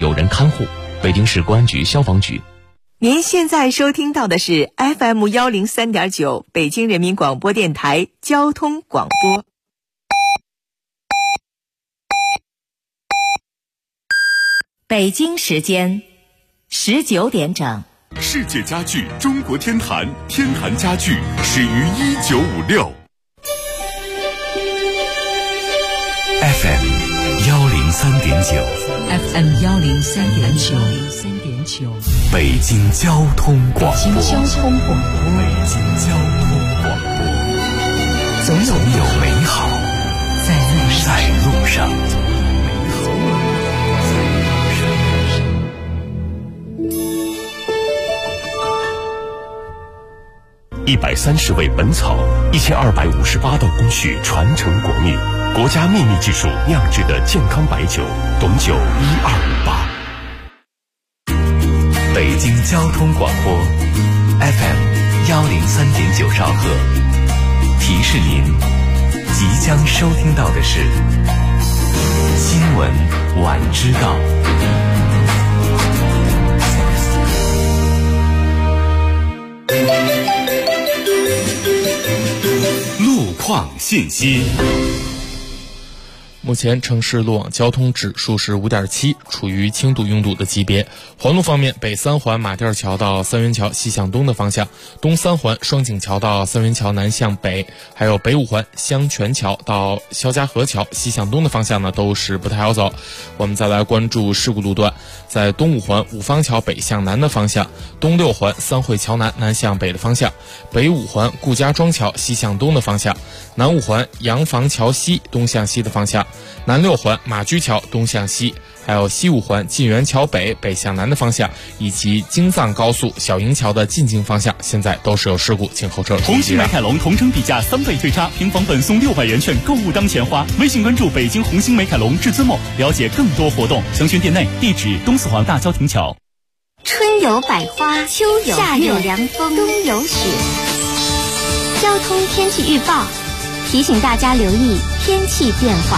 有人看护。北京市公安局消防局。 您现在收听到的是 FM103.9 北京人民广播电台交通广播。北京时间19点整。 世界家具中国天坛，天坛家具始于1956。 FM 103.9 FM 103.9 北京交通广播。 北京交通广播， 总有美好在路上。 130味本草，1258道工序传承国秘，国家秘密技术酿制的健康白酒，董酒1258。 北京交通广播 FM 103.9兆赫，提示您即将收听到的是新闻晚知道。 路况信息。 目前城市路网交通指数是 5.7， 处于轻度拥堵的级别。环路方面，北三环马甸桥到三元桥西向东的方向，东三环双井桥到三元桥南向北，还有北五环香泉桥到肖家河桥西向东的方向呢，都是不太好走。我们再来关注事故路段，在东五环五方桥北向南的方向，东六环三汇桥南南向北的方向，北五环顾家庄桥西向东的方向，南五环洋房桥西东向西的方向，南六环马驹桥东向西，还有西五环晋源桥北北向南的方向，以及京藏高速小营桥的进京方向，现在都是有事故，请后车注意。 红星美凯龙同城比价3倍退差，平房本送600元券，购物当钱花。微信关注北京红星美凯龙至尊梦，了解更多活动。详询店内，地址东四环大郊亭桥。 春有百花，秋有夏有凉风，冬有雪。交通天气预报提醒大家留意天气变化。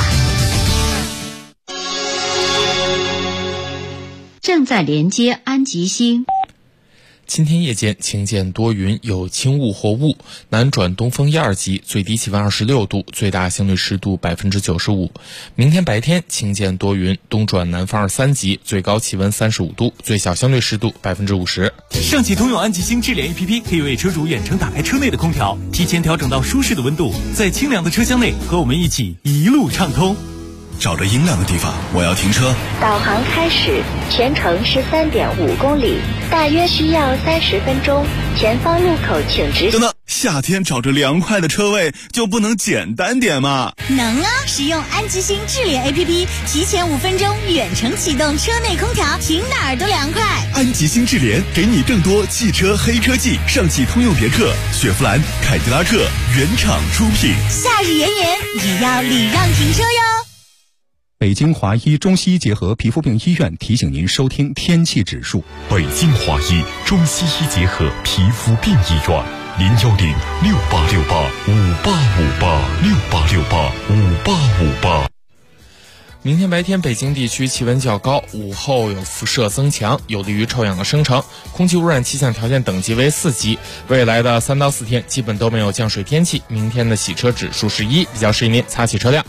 正在连接安吉星。 今天夜间晴见多云，有轻雾或雾，南转东风1、2级，最低气温26度，最大相对湿度95%。明天白天晴见多云，东转南风2、3级，最高气温35度，最小相对湿度50%。 上汽通用安吉星智联 APP 可以为车主远程打开车内的空调，提前调整到舒适的温度，在清凉的车厢内和我们一起一路畅通。 找着阴凉的地方，我要停车。 导航开始，全程是3.5公里，大约需要30分钟。前方路口请直行。 等等，夏天找着凉快的车位就不能简单点吗？ 能啊！使用安吉星智联 APP， 提前5分钟远程启动车内空调，停哪儿都凉快。 安吉星智联给你更多汽车黑科技，上汽通用别克、雪佛兰、凯迪拉克原厂出品。 夏日炎炎，也要礼让停车哟。 北京华医中西医结合皮肤病医院提醒您收听天气指数。 北京华医中西医结合皮肤病医院，0106868585858，668685858。 明天白天北京地区气温较高，午后有辐射增强，有利于臭氧的生成，空气污染气象条件等级为4级。未来的3到4天基本都没有降水天气，明天的洗车指数是1，比较适宜您擦洗车辆。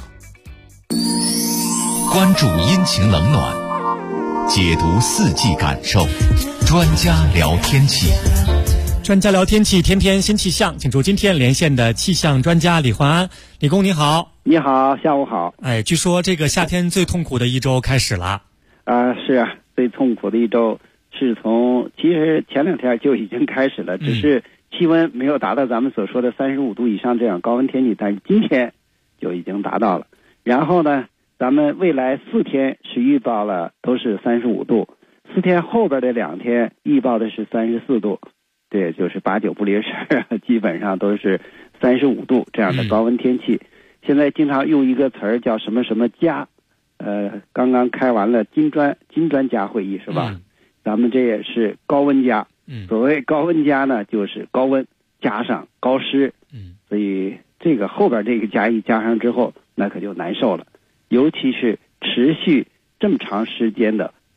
关注阴晴冷暖，解读四季感受，专家聊天气。 专家聊天气，天天新气象，请出今天连线的气象专家李焕安。李工你好。 你好，下午好。 据说这个夏天最痛苦的一周开始了。 是啊，最痛苦的一周是从其实前2天就已经开始了，只是气温没有达到咱们所说的35度以上这样高温天气，但是今天就已经达到了。然后呢，咱们未来4天是预报了都是35度，4天后边的2天预报的是34度，对，就是8、9不离十，基本上都是35度这样的高温天气。现在经常用一个词儿叫什么什么加，刚刚开完了金砖加会议是吧？咱们这也是高温加。所谓高温加呢，就是高温加上高湿。所以这个后边这个加一加上之后，那可就难受了。尤其是持续这么长时间的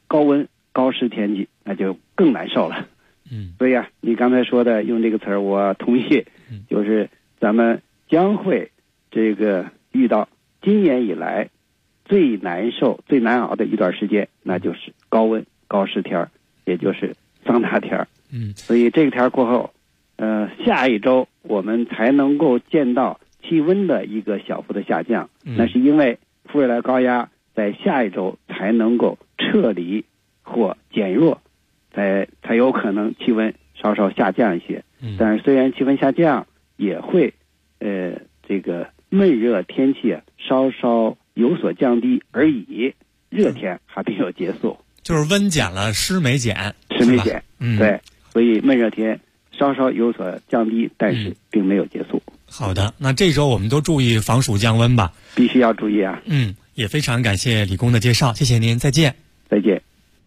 高温高湿天气，那就更难受了。所以你刚才说的用这个词儿，我同意，就是咱们将会这个遇到今年以来最难受、最难熬的一段时间，那就是高温高湿天儿，也就是桑拿天儿。所以这个天儿过后，下一周我们才能够见到气温的一个小幅的下降。那是因为副热带高压在下一周才能够撤离或减弱，才有可能气温稍稍下降一些。但是虽然气温下降，也会这个闷热天气稍稍有所降低而已，热天还没有结束， 就是温减了，湿没减， 湿没减。对，所以闷热天稍稍有所降低，但是并没有结束。 好的，那这周我们都注意防暑降温吧。 必须要注意啊。 也非常感谢李工的介绍，谢谢您，再见。 再见。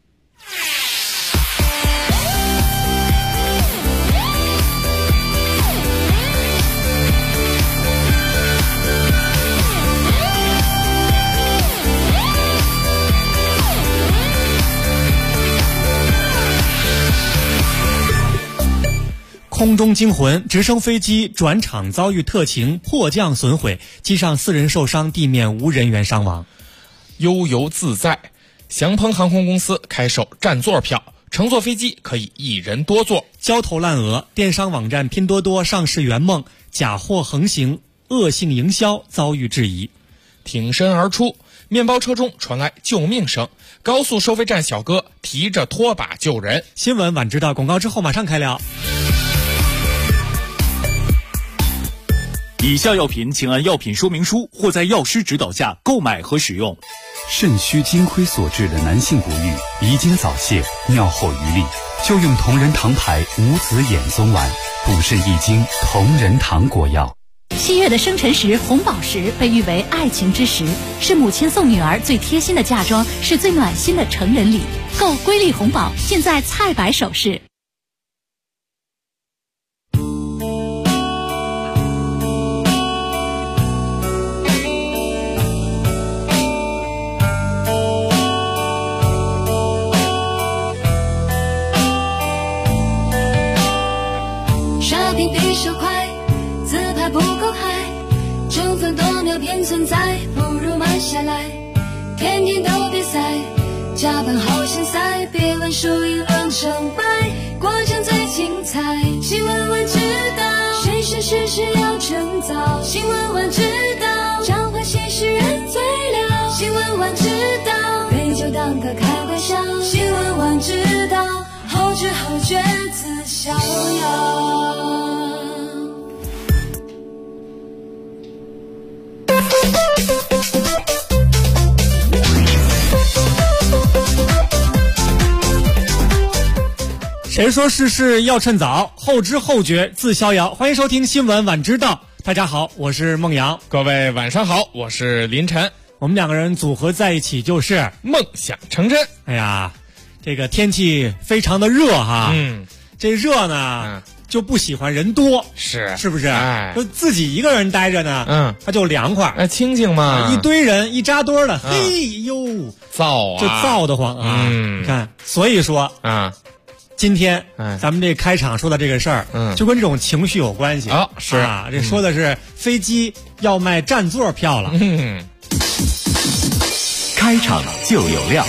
空中惊魂，直升飞机转场遭遇特情，迫降损毁，机上4人受伤，地面无人员伤亡。 悠游自在，祥鹏航空公司开售占座票，乘坐飞机可以1人多座。 焦头烂额，电商网站拼多多上市圆梦，假货横行，恶性营销遭遇质疑。 挺身而出，面包车中传来救命声，高速收费站小哥提着拖把救人。 新闻晚知道，广告之后马上开聊。 以下药品请按药品说明书或在药师指导下购买和使用。 肾虚金亏所致的男性不育、遗精早泄、尿后余力，就用同仁堂牌无籽眼松丸，补肾益精同仁堂果药。 7月的生辰石红宝石被誉为爱情之石，是母亲送女儿最贴心的嫁妆，是最暖心的成人礼。购瑰丽红宝，现在菜百首饰。 比手快，自拍不够嗨，争分夺秒偏存在，不如慢下来。天天都比赛，加班好像赛，别问输赢论成败，过程最精彩。新闻晚知道，谁是事实要趁早。新闻晚知道，彰化新诗人最了。新闻晚知道，杯酒当歌开玩笑。新闻晚知道，后知后觉自逍遥。 谁说事事要趁早，后知后觉自逍遥。欢迎收听新闻晚知道，大家好，我是孟阳。 各位晚上好，我是林晨。 我们2个人组合在一起就是梦想成真。 哎呀，这个天气非常的热哈，这热呢就不喜欢人多，是不是？就自己一个人待着呢，他就凉快， 清静嘛。 一堆人一扎堆的，嘿呦， 燥啊， 就燥得慌啊。你看，所以说今天咱们这开场说的这个事儿，就跟这种情绪有关系是啊。这说的是飞机要卖占座票了。 开场就有料。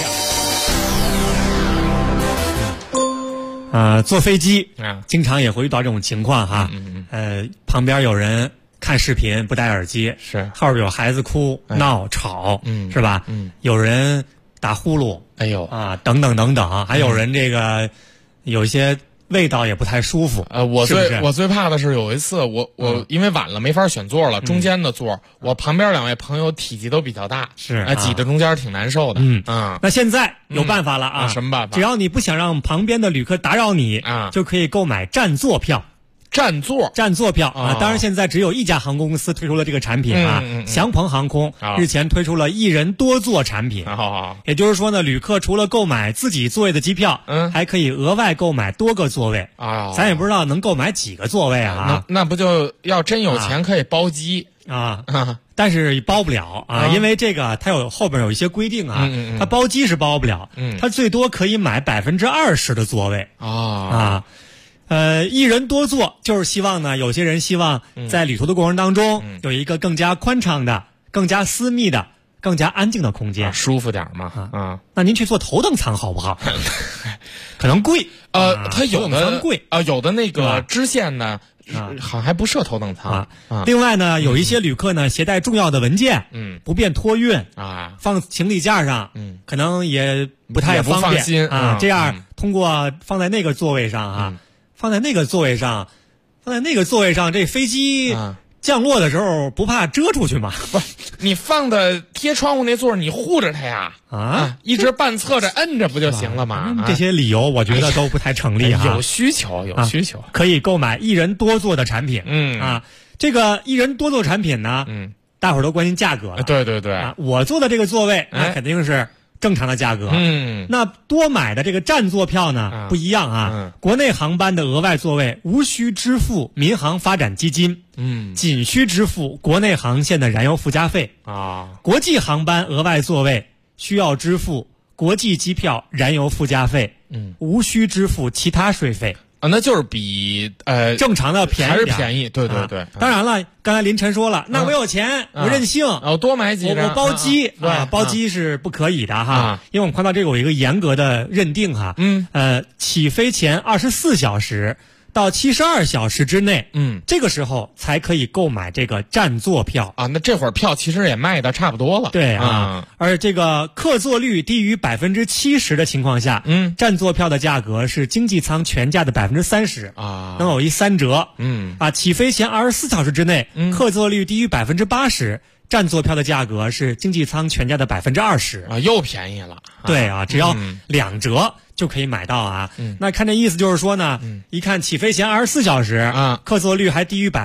坐飞机经常也会遇到这种情况哈。旁边有人看视频不戴耳机， 是后边有孩子哭闹吵，是吧？有人打呼噜， 哎呦啊，等等等等，还有人这个有一些味道也不太舒服。 我最怕的是有一次我因为晚了没法选座了，中间的座，我旁边2位朋友体积都比较大， 是挤着中间挺难受的。 那现在有办法了啊？ 什么办法？ 只要你不想让旁边的旅客打扰你就可以购买占座票。占座票啊！当然，现在只有一家航空公司推出了这个产品啊，祥鹏航空日前推出了1人多座产品。也就是说呢，旅客除了购买自己座位的机票，还可以额外购买多个座位。咱也不知道能购买几个座位啊？ 那不就要真有钱可以包机？ 但是包不了因为这个它后边有一些规定它包机是包不了，它最多可以买20%的座位一人多坐，就是希望呢，有些人希望在旅途的过程当中有一个更加宽敞的、更加私密的、更加安静的空间， 舒服点嘛那您去坐头等舱好不好？可能贵它有的贵有的那个支线呢好像还不设头等舱另外呢，有一些旅客呢携带重要的文件不便托运放行李架上可能也不太方便这样通过放在那个座位上放在那个座位上，这飞机降落的时候不怕遮出去吗？ 不，你放的贴窗户那座，你护着它呀一直半侧着摁着不就行了吗？ 这些理由我觉得都不太成立有需求可以购买一人多座的产品这个一人多座产品呢大伙儿都关心价格了对我坐的这个座位那肯定是正常的价格那多买的这个占座票呢不一样国内航班的额外座位无需支付民航发展基金仅需支付国内航线的燃油附加费国际航班额外座位需要支付国际机票燃油附加费无需支付其他税费那就是比正常的便宜， 还是便宜，对。 当然了，刚才林晨说了，那我有钱，我任性， 我多买几张， 我包机包机是不可以的因为我们看到这个有一个严格的认定起飞前24小时到72小时之内这个时候才可以购买这个占座票那这会儿票其实也卖的差不多了， 对而这个客座率低于70%的情况下占座票的价格是经济舱全价的30%能有一3折起飞前24小时之内客座率低于80%占座票的价格是经济舱全价的20% 又便宜了对只要2折就可以买到那看这意思就是说呢一看起飞前24小时客座率还低于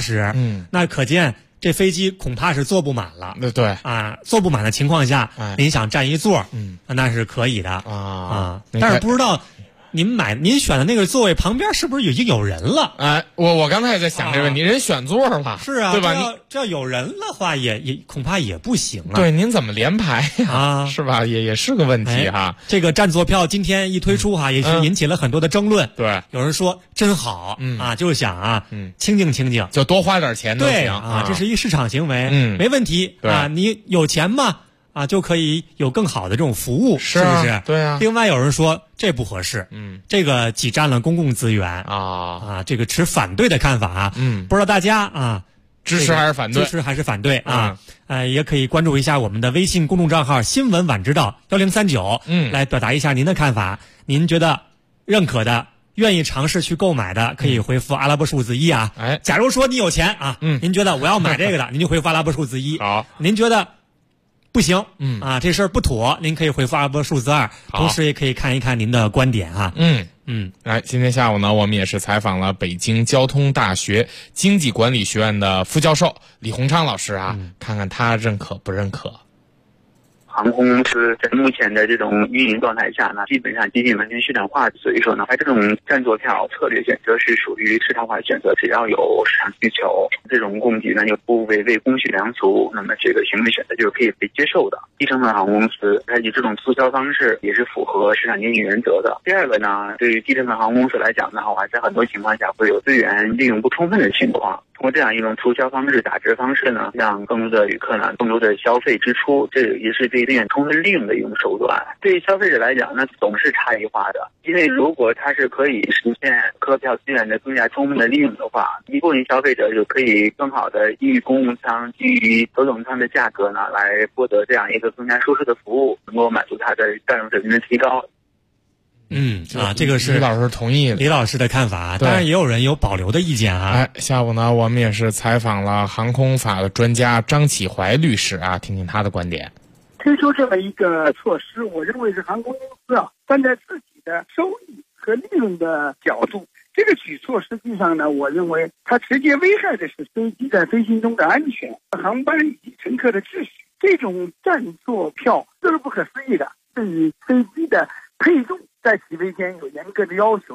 80%那可见这飞机恐怕是坐不满了对坐不满的情况下您想占一座那是可以的但是不知道您选的那个座位旁边是不是已经有人了我刚才也在想这个问题人选座了是对吧这要有人的话也恐怕也不行对您怎么连排是吧也是个问题这个占座票今天一推出也是引起了很多的争论对有人说真好就想清静清静就多花点钱都行这是一市场行为没问题你有钱嘛就可以有更好的这种服务是不是对另外有人说这不合适这个挤占了公共资源这个持反对的看法不知道大家支持还是反对支持还是反对也可以关注一下我们的微信公众账号新闻晚知道1039来表达一下您的看法您觉得认可的愿意尝试去购买的可以回复阿拉伯数字1假如说你有钱您觉得我要买这个的您就回复阿拉伯数字1 好您觉得不行这事儿不妥您可以回复阿拉伯数字2同时也可以看一看您的观点今天下午呢我们也是采访了北京交通大学经济管理学院的副教授李洪昌老师看看他认可不认可航空公司在目前的这种运营状态下呢，基本上接近完全市场化，所以说呢，它这种占座票策略选择是属于市场化选择，只要有市场需求，这种供给呢又不违背公序良俗，那么这个行为选择就是可以被接受的。低成本航空公司它以这种促销方式也是符合市场经济原则的。第二个呢，对于低成本航空公司来讲的话，在很多情况下会有资源利用不充分的情况。通过这样一种促销方式、打折方式呢，让更多的旅客呢更多的消费支出，这也是对资源充分利用的一种手段。对于消费者来讲呢，总是差异化的，因为如果它是可以实现客票资源的更加充分的利用的话，一部分消费者就可以更好的基于公共舱、基于头等舱的价格呢，来获得这样一个更加舒适的服务，能够满足他的占用水平的提高。 这个是李老师同意的， 李老师的看法，当然也有人有保留的意见下午呢，我们也是采访了航空法的专家张启怀律师听听他的观点。 推出这么一个措施，我认为是航空公司站在自己的收益和利润的角度，这个举措实际上呢，我认为它直接危害的是飞机在飞行中的安全、航班以及乘客的秩序。这种占座票这是不可思议的，对于飞机的配重在起飞前有严格的要求，起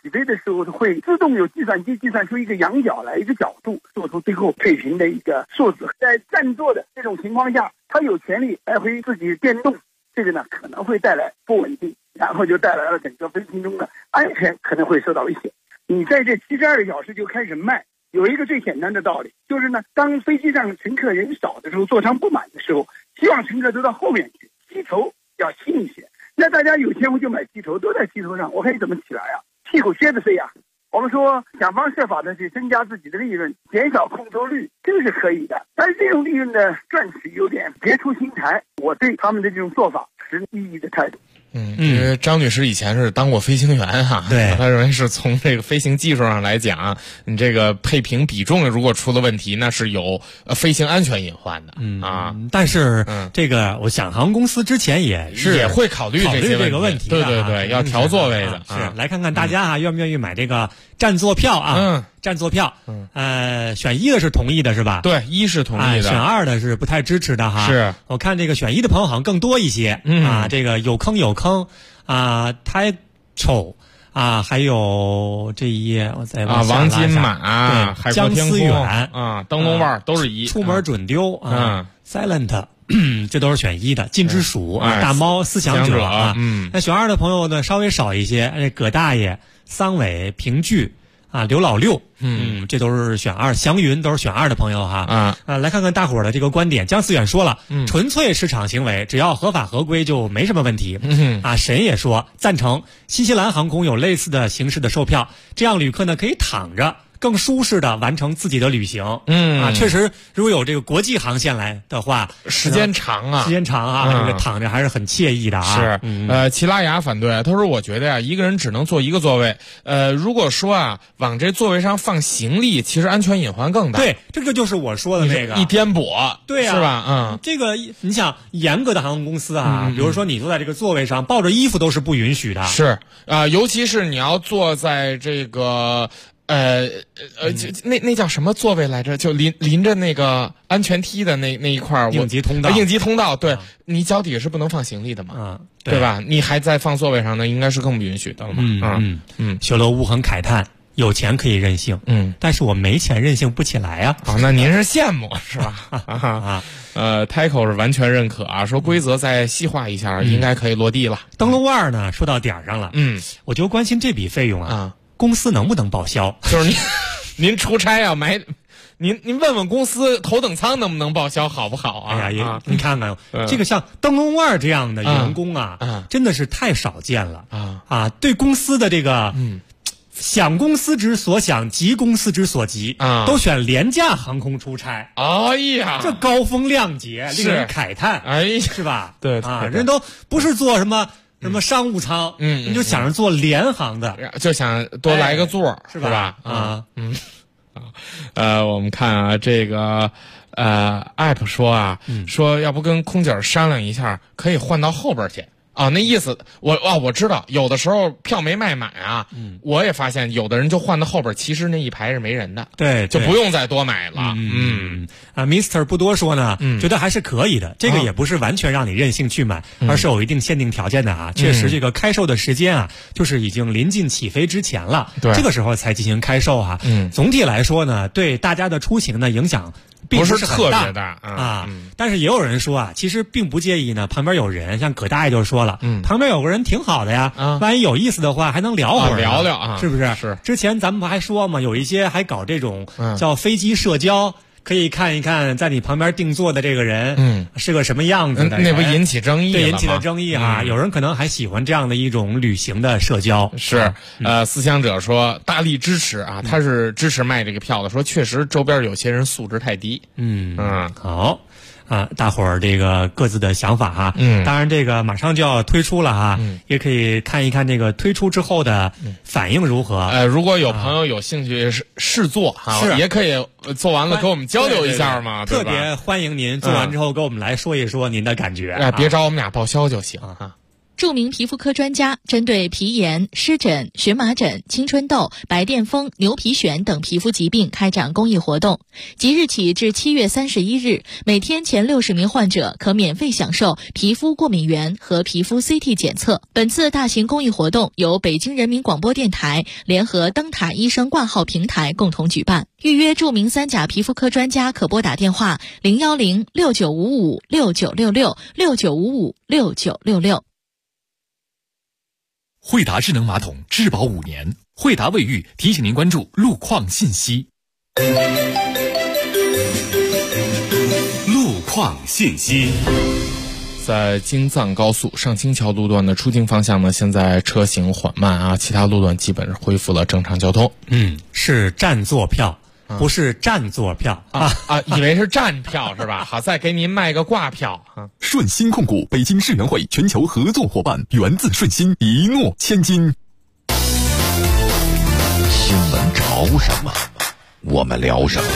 起飞的时候会自动有计算机计算出一个仰角来，一个角度，做出最后配平的一个数字。在占座的这种情况下，它有潜力来回自己变动，这个呢可能会带来不稳定，然后就带来了整个飞行中的安全可能会受到危险。你在这72个小时就开始慢，有一个最简单的道理，就是呢，当飞机上乘客人少的时候，座舱不满的时候，希望乘客都到后面去，机头要轻一些。那大家有钱我就买机头，都在机头上，我可以怎么起来啊？屁股歇着飞啊！我们说想方设法的去增加自己的利润，减少空头率，这个是可以的。但是这种利润的赚取有点别出心裁，我对他们的这种做法持异议的态度。 张女士以前是当过飞行员哈， 对， 她认为是从这个飞行技术上来讲，你这个配平比重如果出了问题，那是有飞行安全隐患的但是这个我想航空公司之前也会考虑这个问题，对，要调座位的。 是来看看大家愿不愿意买这个占座票啊？占座票，选1的是同意的是吧？ 对，1是同意的， 选2的是不太支持的哈。 是， 我看这个选1的朋友好像更多一些这个有坑太丑还有这一页我再往下拉一下王金马海阔天空江思远灯笼腕都是1， 出门准丢Silent 这都是选1的，金之鼠大猫思想者那选2的朋友呢稍微少一些，葛大爷桑伟评剧刘老六，这都是选2，祥云都是选2的朋友哈。来看看大伙儿的这个观点。姜思远说了，纯粹市场行为，只要合法合规就没什么问题。沈也说赞成，新西兰航空有类似的形式的售票，这样旅客呢可以躺着更舒适的完成自己的旅行。确实，如果有这个国际航线来的话， 时间长这个躺着还是很惬意的啊。 是，齐拉雅反对，他说我觉得呀，一个人只能坐1个座位。如果说往这座位上放行李，其实安全隐患更大。 对，这个就是我说的那个一颠簸， 对是吧？ 这个你想，严格的航空公司比如说你坐在这个座位上抱着衣服都是不允许的。 是尤其是你要坐在这个。那叫什么座位来着？就临着那个安全梯的那一块应急通道。 应急通道，对，你脚底下是不能放行李的嘛？对吧？你还在放座位上呢，应该是更不允许的了嘛？ 修罗无痕慨叹，有钱可以任性，但是我没钱任性不起来啊。 那您是羡慕是吧？Taiko 是完全认可说规则再细化一下，应该可以落地了。 灯笼腕呢，说到点上了，我就关心这笔费用公司能不能报销？ 就是您出差买，您问问公司头等舱能不能报销，好不好啊？ 哎呀，你看看这个像灯笼腕这样的员工真的是太少见了对公司的这个想公司之所想，急公司之所急都选廉价航空出差。 哎呀， 这高风亮节，令人慨叹。是吧？ 对人都不是做什么商务舱，你就想着做联航的， 就想多来个座，是吧？我们看这个app 说说要不跟空姐商量一下，可以换到后边去。那意思我知道，有的时候票没卖满我也发现有的人就换到后边，其实那一排是没人的， 对， 就不用再多买了。 Mr. 不多说呢，觉得还是可以的。这个也不是完全让你任性去买，而是有一定限定条件的确实，这个开售的时间就是已经临近起飞之前了，这个时候才进行开售总体来说呢，对大家的出行的影响并不是特别大但是也有人说其实并不介意呢。旁边有人，像葛大爷就说了，旁边有个人挺好的呀，万一有意思的话还能聊会儿， 聊聊是不是？ 是。 之前咱们不还说嘛，有一些还搞这种叫飞机社交。可以看一看在你旁边定座的这个人是个什么样子的， 那不引起争议了吗？ 对，引起了争议有人可能还喜欢这样的一种旅行的社交。 是思想者说大力支持他是支持卖这个票的，说确实周边有些人素质太低。 好大伙儿这个各自的想法当然这个马上就要推出了也可以看一看这个推出之后的反应如何。 如果有朋友有兴趣试坐也可以做完了跟我们交流一下嘛， 对吧？特别欢迎您做完之后跟我们来说一说您的感觉。 别找我们俩报销就行著名皮肤科专家针对皮炎、湿疹、荨麻疹、青春痘、白癜风、牛皮癣等皮肤疾病开展公益活动。即日起至7月31日，每天前60名患者可免费享受皮肤过敏原和皮肤 CT 检测。本次大型公益活动由北京人民广播电台联合灯塔医生挂号平台共同举办。预约著名3甲皮肤科专家可拨打电话0106955696669556966。 惠达智能马桶质保5年，惠达卫浴提醒您关注路况信息。 路况信息。 在京藏高速上清桥路段的出京方向呢，现在车行缓慢啊，其他路段基本是恢复了正常交通。 是占座票，不是占座票以为是站票是吧？好，再给您卖个挂票啊！ 顺鑫控股北京世园会全球合作伙伴，源自顺鑫，一诺千金。 新闻潮什么，我们聊什么。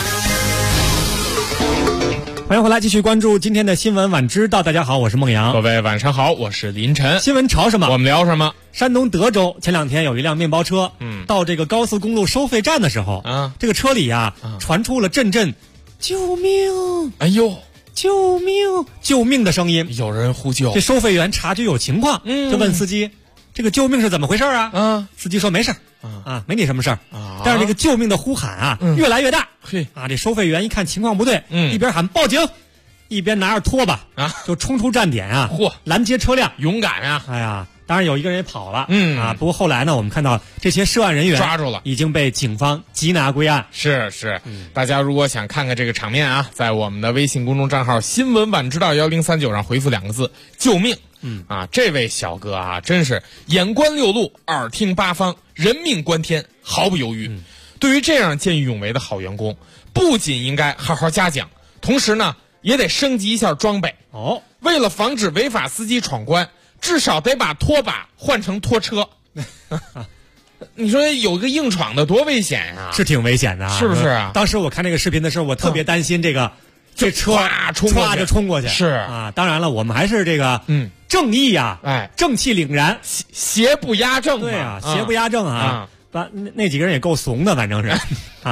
欢迎回来，继续关注今天的新闻晚知道。大家好，我是孟阳。 各位晚上好，我是林晨。 新闻潮什么？ 我们聊什么？ 山东德州前2天有一辆面包车，到这个高速公路收费站的时候，这个车里传出了阵阵救命！ 哎呦， 救命！救命的声音， 有人呼救。 这收费员察觉有情况，就问司机：“这个救命是怎么回事啊？”司机说：“没事没你什么事儿。”但是这个救命的呼喊越来越大。这收费员一看情况不对，一边喊报警，一边拿着拖把就冲出站点拦截车辆， 勇敢啊！ 哎呀，当然有一个人也跑了，不过后来呢，我们看到这些涉案人员抓住了， 已经被警方缉拿归案。 是，大家如果想看看这个场面啊，在我们的微信公众账号新闻晚知道1039上回复2个字救命。这位小哥啊，真是眼观六路，耳听八方，人命关天，毫不犹豫。对于这样见义勇为的好员工，不仅应该好好嘉奖，同时呢，也得升级一下装备。为了防止违法司机闯关，至少得把拖把换成拖车。你说有个硬闯的多危险呀！ 是挺危险的， 是不是啊？ 当时我看这个视频的时候，我特别担心这车唰就冲过去。 是啊，当然了，我们还是这个正义啊，正气凛然， 邪不压正。 对啊，邪不压正啊。那几个人也够怂的，反正是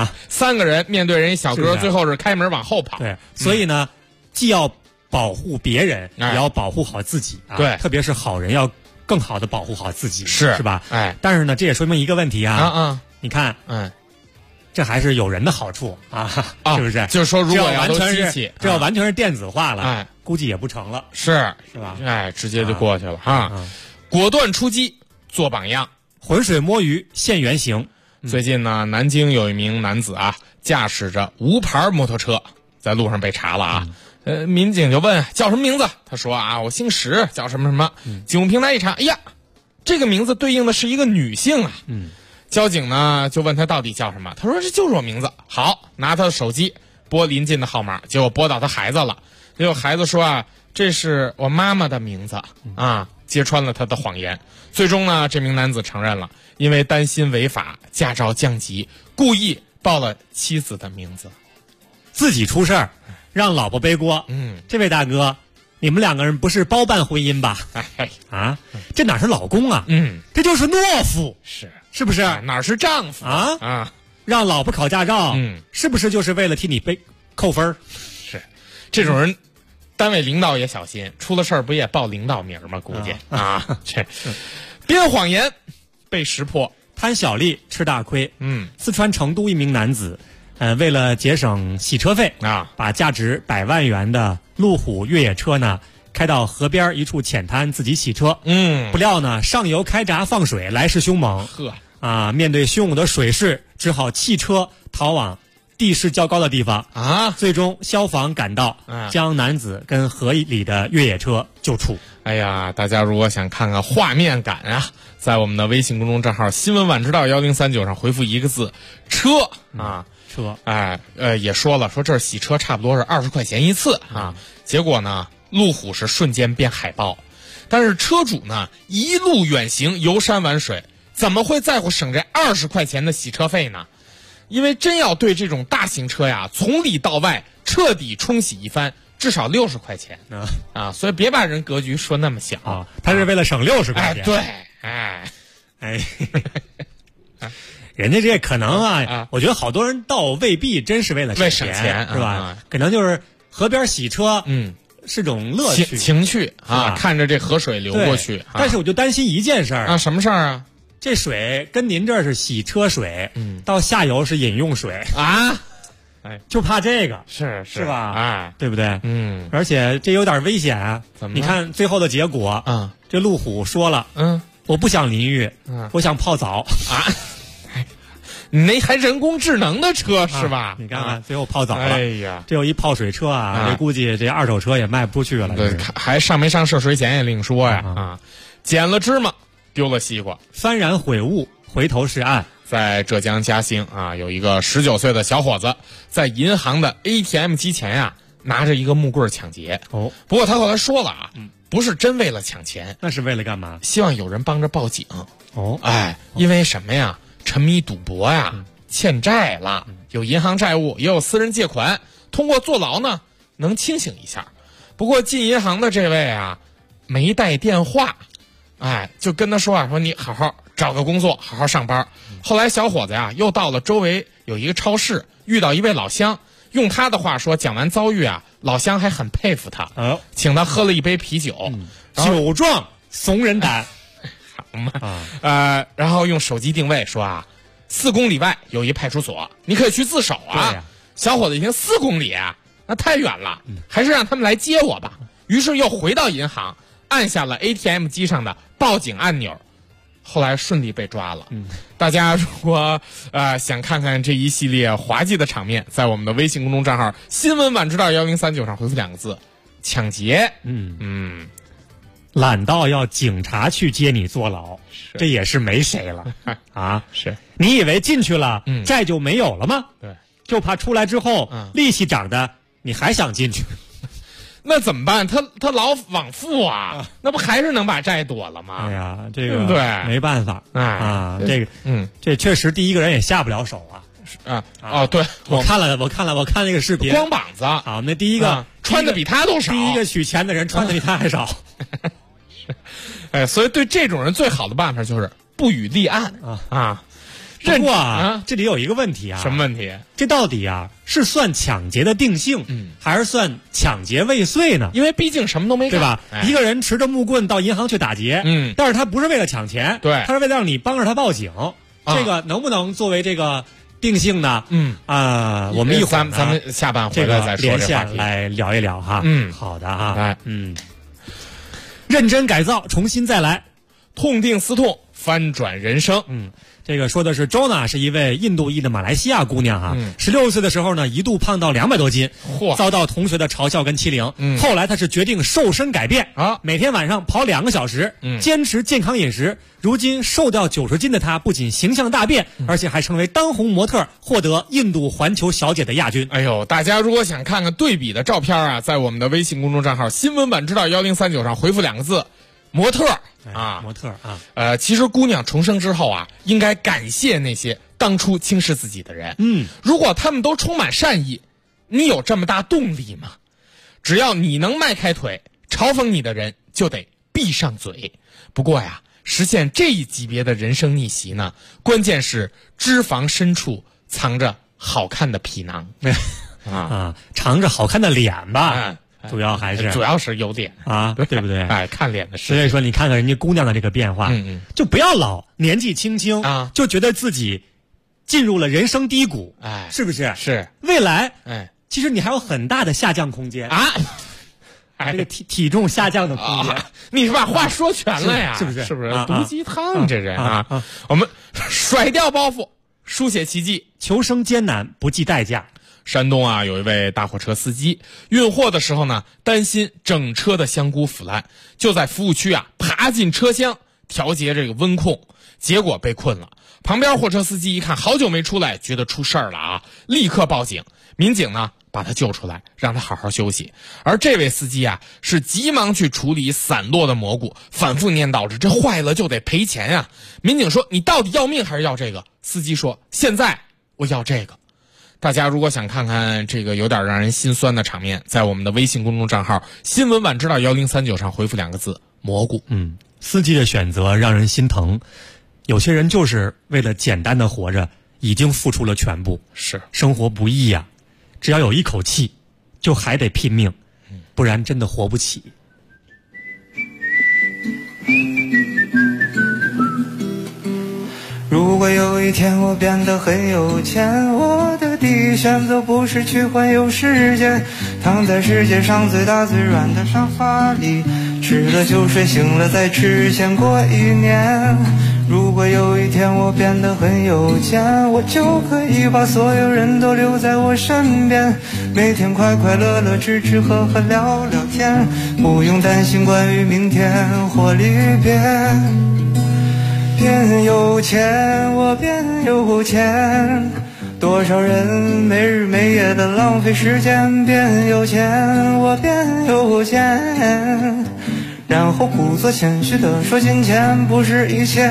3个人面对人小哥，最后是开门往后跑。 对，所以呢，既要保护别人，也要保护好自己。 对， 特别是好人要更好的保护好自己， 是吧？但是呢，这也说明一个问题你看，这还是有人的好处是不是？ 就是说，如果要都机器， 这要完全是电子化了，估计也不成了， 是吧？ 直接就过去了果断出击，做榜样。 浑水摸鱼现原形。 最近呢，南京有一名男子驾驶着无牌摩托车在路上被查了民警就问叫什么名字，他说我姓史，叫什么什么。警务平台一查，哎呀，这个名字对应的是一个女性啊。交警呢就问他到底叫什么，他说这就是我名字。好，拿他的手机拨临近的号码，结果拨到他孩子了。结果孩子说这是我妈妈的名字揭穿了他的谎言。最终呢，这名男子承认了，因为担心违法，驾照降级，故意报了妻子的名字， 自己出事儿，让老婆背锅。这位大哥，你们2个人不是包办婚姻吧？这哪是老公啊？这就是懦夫，是不是？ 哪是丈夫让老婆考驾照，是不是就是为了替你扣分？ 是，这种人。单位领导也小心，出了事儿不也报领导名吗？估计这编谎言被识破， 贪小利吃大亏。四川成都一名男子，为了节省洗车费把价值100万元的路虎越野车呢开到河边一处浅滩自己洗车。不料呢上游开闸放水，来势凶猛。面对汹涌的水势，只好弃车逃往地势较高的地方最终消防赶到，将男子跟河里的越野车救出。 哎呀，大家如果想看看画面感在我们的微信公众账号新闻晚知道1039上回复1个字车车。 也说了，说这儿洗车差不多是20块钱一次结果呢，路虎是瞬间变海豹，但是车主呢一路远行游山玩水，怎么会在乎省这20块钱的洗车费呢？因为真要对这种大型车从里到外彻底冲洗一番， 至少60块钱所以别把人格局说那么小他是为了省60块钱。 对， 人家这可能我觉得好多人倒未必真是为了省钱，是吧？可能就是河边洗车，是种乐趣、 情趣看着这河水流过去。 但是我就担心一件事儿什么事儿啊？ 这水跟您这儿是洗车水，到下游是饮用水就怕这个是吧？对不对？而且这有点危险。你看最后的结果这路虎说了，我不想淋浴，我想泡澡你那还人工智能的车是吧？ 你看看最后泡澡了。 哎呀， 这有一泡水车这估计这二手车也卖不出去了。 对，还上没上涉水险也另说呀。捡了芝麻丢了西瓜， 幡然悔悟，回头是岸。 在浙江嘉兴有一个19岁的小伙子在银行的 ATM 机前拿着一个木棍抢劫。不过他后来说了不是真为了抢钱， 那是为了干嘛？ 希望有人帮着报警。因为什么呀？沉迷赌博欠债了，有银行债务，也有私人借款，通过坐牢呢能清醒一下。不过进银行的这位没带电话，就跟他说说你好好找个工作，好好上班。后来小伙子又到了周围有一个超市，遇到一位老乡，用他的话说，讲完遭遇老乡还很佩服他，请他喝了一杯啤酒， 酒壮怂人胆。 然后用手机定位说4公里外有一派出所，你可以去自首小伙子一听4公里那太远了，还是让他们来接我吧。于是又回到银行，按下了 ATM 机上的报警按钮，后来顺利被抓了。大家如果想看看这一系列滑稽的场面，在我们的微信公众账号新闻晚知道1039上回复2个字抢劫。 懒到要警察去接你坐牢，这也是没谁了是你以为进去了债就没有了吗？ 对， 就怕出来之后利息涨的你还想进去。 那怎么办？他老往复那不还是能把债躲了吗？ 哎呀，这个对没办法这个这确实第一个人也下不了手对， 我看那个视频， 光膀子那第一个穿的比他都少， 第一个取钱的人穿的比他还少。 所以对这种人最好的办法就是不予立案不过这里有一个问题什么问题？ 这到底是算抢劫的定性，还是算抢劫未遂呢？ 因为毕竟什么都没干， 对吧？一个人持着木棍到银行去打劫，但是他不是为了抢钱， 对， 他是为了让你帮着他报警，这个能不能作为这个定性呢？我们一会儿咱们下半回来再说连线来聊一聊好的认真改造，重新再来， 痛定思痛，翻转人生。 这个说的是Jona，是一位印度裔的马来西亚姑娘16岁的时候呢，一度胖到200多斤，遭到同学的嘲笑跟欺凌。后来她是决定瘦身改变每天晚上跑2个小时，坚持健康饮食。如今瘦掉90斤的她，不仅形象大变，而且还成为当红模特，获得印度环球小姐的亚军。 哎呦，大家如果想看看对比的照片在我们的微信公众账号新闻晚知道1039上回复2个字模特模特其实姑娘重生之后应该感谢那些当初轻视自己的人。如果他们都充满善意，你有这么大动力吗？只要你能迈开腿，嘲讽你的人就得闭上嘴。不过实现这一级别的人生逆袭呢，关键是脂肪深处藏着好看的皮囊藏着好看的脸吧。主要是有脸对不对？ 看脸的事。 所以说，你看看人家姑娘的这个变化，就不要老年纪轻轻就觉得自己进入了人生低谷，是不是？ 是。 未来，其实你还有很大的下降空间这个体重下降的空间， 你是把话说全了呀？ 是不是？ 是不是？毒鸡汤这人我们甩掉包袱，书写奇迹， 求生艰难不计代价。 山东有一位大货车司机运货的时候呢，担心整车的香菇腐烂，就在服务区爬进车厢调节这个温控，结果被困了。旁边货车司机一看好久没出来，觉得出事儿了立刻报警。民警呢把他救出来，让他好好休息。而这位司机是急忙去处理散落的蘑菇，反复念叨着这坏了就得赔钱民警说你到底要命还是要这个？司机说现在我要这个。 大家如果想看看这个有点让人心酸的场面，在我们的微信公众账号新闻晚知道1039上回复2个字蘑菇。 司机的选择让人心疼，有些人就是为了简单的活着已经付出了全部。 是，生活不易呀，只要有一口气就还得拼命，不然真的活不起。 如果有一天我变得很有钱，我的第一选择不是去环游世界，躺在世界上最大最软的沙发里，吃了就睡，醒了再吃，先过一年。如果有一天我变得很有钱，我就可以把所有人都留在我身边，每天快快乐乐吃吃喝喝聊聊天，不用担心关于明天或离别。变有钱，我变有钱，多少人没日没夜的浪费时间。变有钱，我变有钱，然后故作谦虚的说金钱不是一切。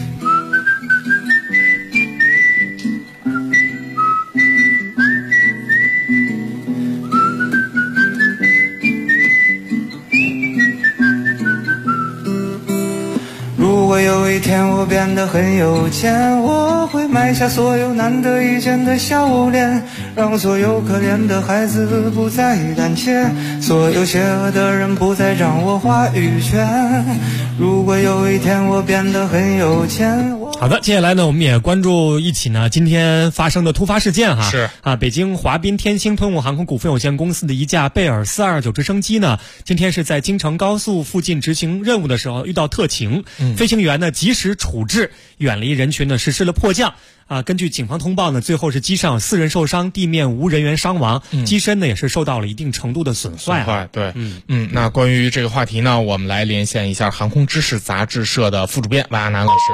如果有一天我变得很有钱，我会买下所有难得一见的笑脸，让所有可怜的孩子不再胆怯，所有邪恶的人不再掌握话语权。如果有一天我变得很有钱。 好的，接下来呢，我们也关注一起呢今天发生的突发事件哈。 是啊，北京华彬天星吞务航空股份有限公司的一架贝尔429直升机呢，今天是在京承高速附近执行任务的时候遇到特情，飞行员呢及时处置，远离人群呢实施了迫降。根据警方通报呢，最后是机上4人受伤，地面无人员伤亡，机身呢也是受到了一定程度的损坏。 对，那关于这个话题呢，我们来连线一下航空知识杂志社的副主编王亚楠老师。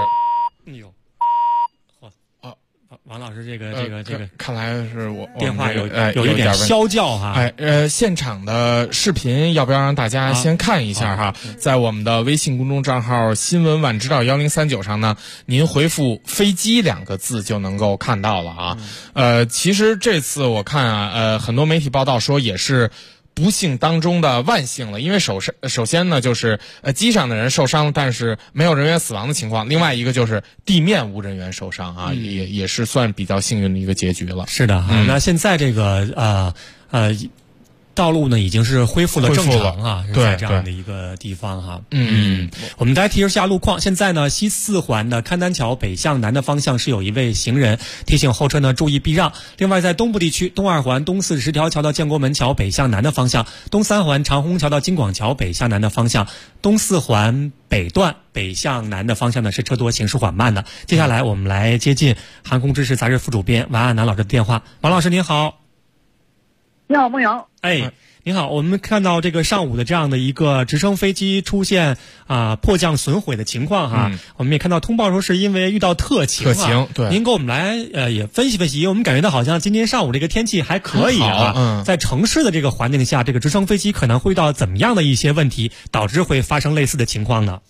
王老师，这个， 看来是我电话有一点啸叫哈。 现场的视频要不要让大家先看一下哈？在我们的微信公众账号新闻晚知道1039上呢，您回复飞机2个字就能够看到了啊。其实这次我看很多媒体报道说也是不幸当中的万幸了，因为首先呢就是机上的人受伤，但是没有人员死亡的情况，另外一个就是地面无人员受伤啊，也是算比较幸运的一个结局了。 是的那现在这个道路呢已经是恢复了正常啊，是在这样的一个地方哈。我们大家提示下路况。现在呢，西4环的勘丹桥北向南的方向是有一位行人，提醒后车呢注意避让。另外，在东部地区，东2环东410条桥到建国门桥北向南的方向，东3环长虹桥到金广桥北向南的方向，东4环北段北向南的方向呢是车多行驶缓慢的。接下来我们来接近航空知识杂志副主编王亚楠老师的电话。王老师您好。 你好，孟阳。 您好，我们看到这个上午的这样的一个直升飞机出现迫降损毁的情况哈，我们也看到通报说是因为遇到特情对。 您给我们来也分析分析，因为我们感觉到好像今天上午这个天气还可以在城市的这个环境下，这个直升飞机可能会遇到怎么样的一些问题，导致会发生类似的情况呢？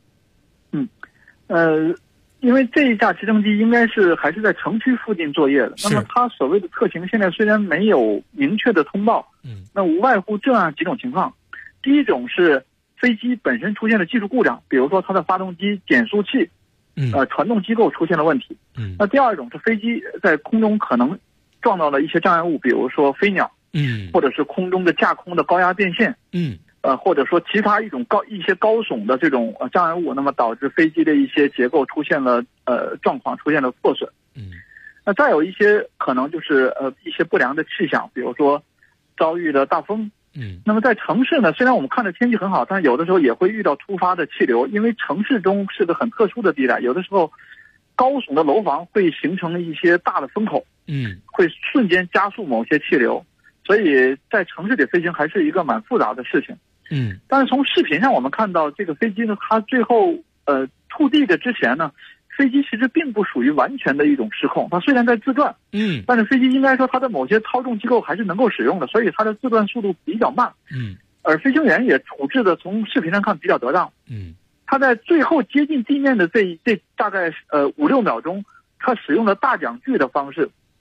因为这一架直升机应该是还是在城区附近作业的，那么它所谓的特情现在虽然没有明确的通报，那无外乎这样几种情况。第一种是飞机本身出现了技术故障，比如说它的发动机减速器传动机构出现了问题。那第二种是飞机在空中可能撞到了一些障碍物，比如说飞鸟，或者是空中的架空的高压电线，或者说其他一些高耸的这种障碍物，那么导致飞机的一些结构出现了状况，出现了破损。那再有一些可能就是一些不良的气象，比如说遭遇了大风。那么在城市呢，虽然我们看着天气很好，但有的时候也会遇到突发的气流，因为城市中是个很特殊的地带，有的时候高耸的楼房会形成一些大的风口，会瞬间加速某些气流，所以在城市里飞行还是一个蛮复杂的事情。但是从视频上我们看到这个飞机呢，它最后触地的之前呢，飞机其实并不属于完全的一种失控，它虽然在自转，但是飞机应该说它的某些操纵机构还是能够使用的，所以它的自转速度比较慢，而飞行员也处置的从视频上看比较得当，他在最后接近地面的这大概5-6秒钟，他使用了大桨距的方式，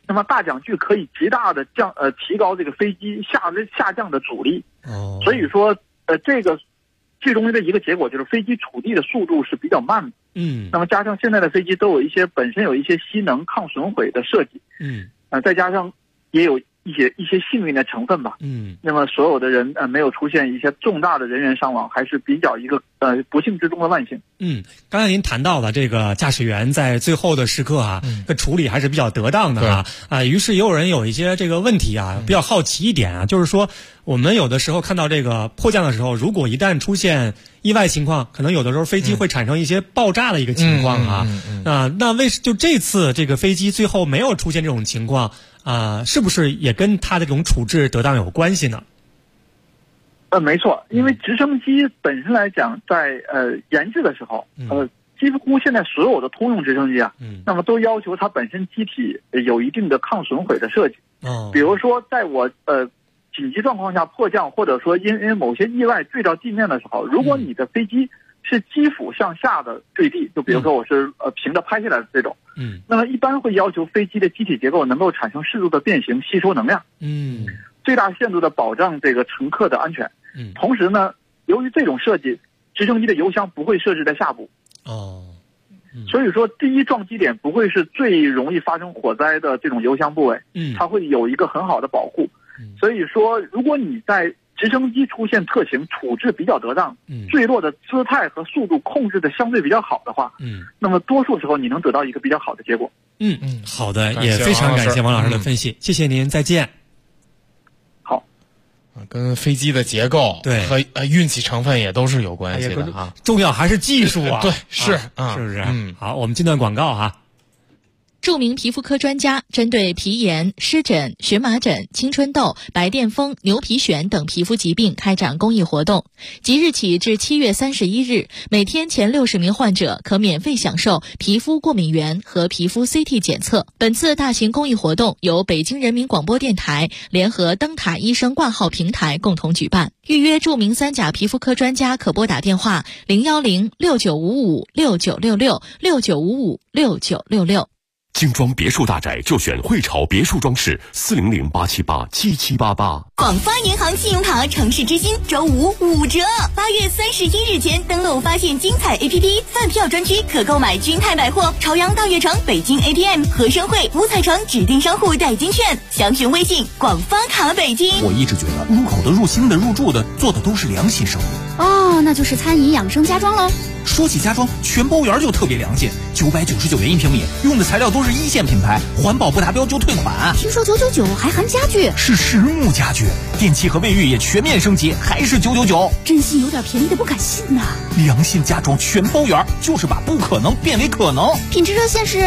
那么大桨距可以极大的提高这个飞机下降的阻力。所以说这个最终的一个结果就是飞机触地的速度是比较慢的。那么加上现在的飞机都本身有一些吸能抗损毁的设计。再加上也有一些幸运的成分吧。那么所有的人没有出现一些重大的人员伤亡，还是比较一个不幸之中的万幸。 刚才您谈到了这个驾驶员在最后的时刻处理还是比较得当的于是也有人有一些这个问题比较好奇一点就是说我们有的时候看到这个迫降的时候，如果一旦出现意外情况，可能有的时候飞机会产生一些爆炸的一个情况那就这次这个飞机最后没有出现这种情况是不是也跟它的这种处置得当有关系呢？ 没错，因为直升机本身来讲，在研制的时候，几乎现在所有的通用直升机那么都要求它本身机体有一定的抗损毁的设计。比如说，在我紧急状况下迫降，或者说因为某些意外坠到地面的时候，如果你的飞机是机腹向下的坠地，就比如说我是平的拍下来的这种，那么一般会要求飞机的机体结构能够产生适度的变形，吸收能量，最大限度的保障这个乘客的安全。同时呢，由于这种设计，直升机的油箱不会设置在下部，所以说第一撞击点不会是最容易发生火灾的这种油箱部位，它会有一个很好的保护。所以说，如果你在直升机出现特情处置比较得当，坠落的姿态和速度控制的相对比较好的话，那么多数时候你能得到一个比较好的结果。 好的，也非常感谢王老师的分析，谢谢您，再见。 好， 跟飞机的结构和运气成分也都是有关系的重要还是技术对，是不是？好，我们进段广告著名皮肤科专家针对皮炎、湿疹、荨麻疹、青春痘、白癜风、牛皮癣等皮肤疾病开展公益活动。即日起至7月31日，每天前60名患者可免费享受皮肤过敏原和皮肤 CT 检测。本次大型公益活动由北京人民广播电台联合灯塔医生挂号平台共同举办。预约著名3甲皮肤科专家可拨打电话010-6955-6966 精装别墅大宅就选汇潮别墅装饰，400-878-7788。 广发银行信用卡城市之星周五5折，8月31日前登录发现精彩 APP 饭票专区，可购买君泰百货、朝阳大悦城、北京 APM、和生汇、五彩城指定商户代金券。详询微信广发卡北京。 我一直觉得入口的、入心的、入住的做的都是良心生意。 那就是餐饮养生家装喽。 说起家装，全包园就特别良心，999元1平米，用的材料都是1线品牌，环保不达标就退款。 听说999还含家具， 是实木家具，电器和卫浴也全面升级，还是999。 真心有点便宜的不敢信呐。 良心家装全包园，就是把不可能变为可能。 品质热线是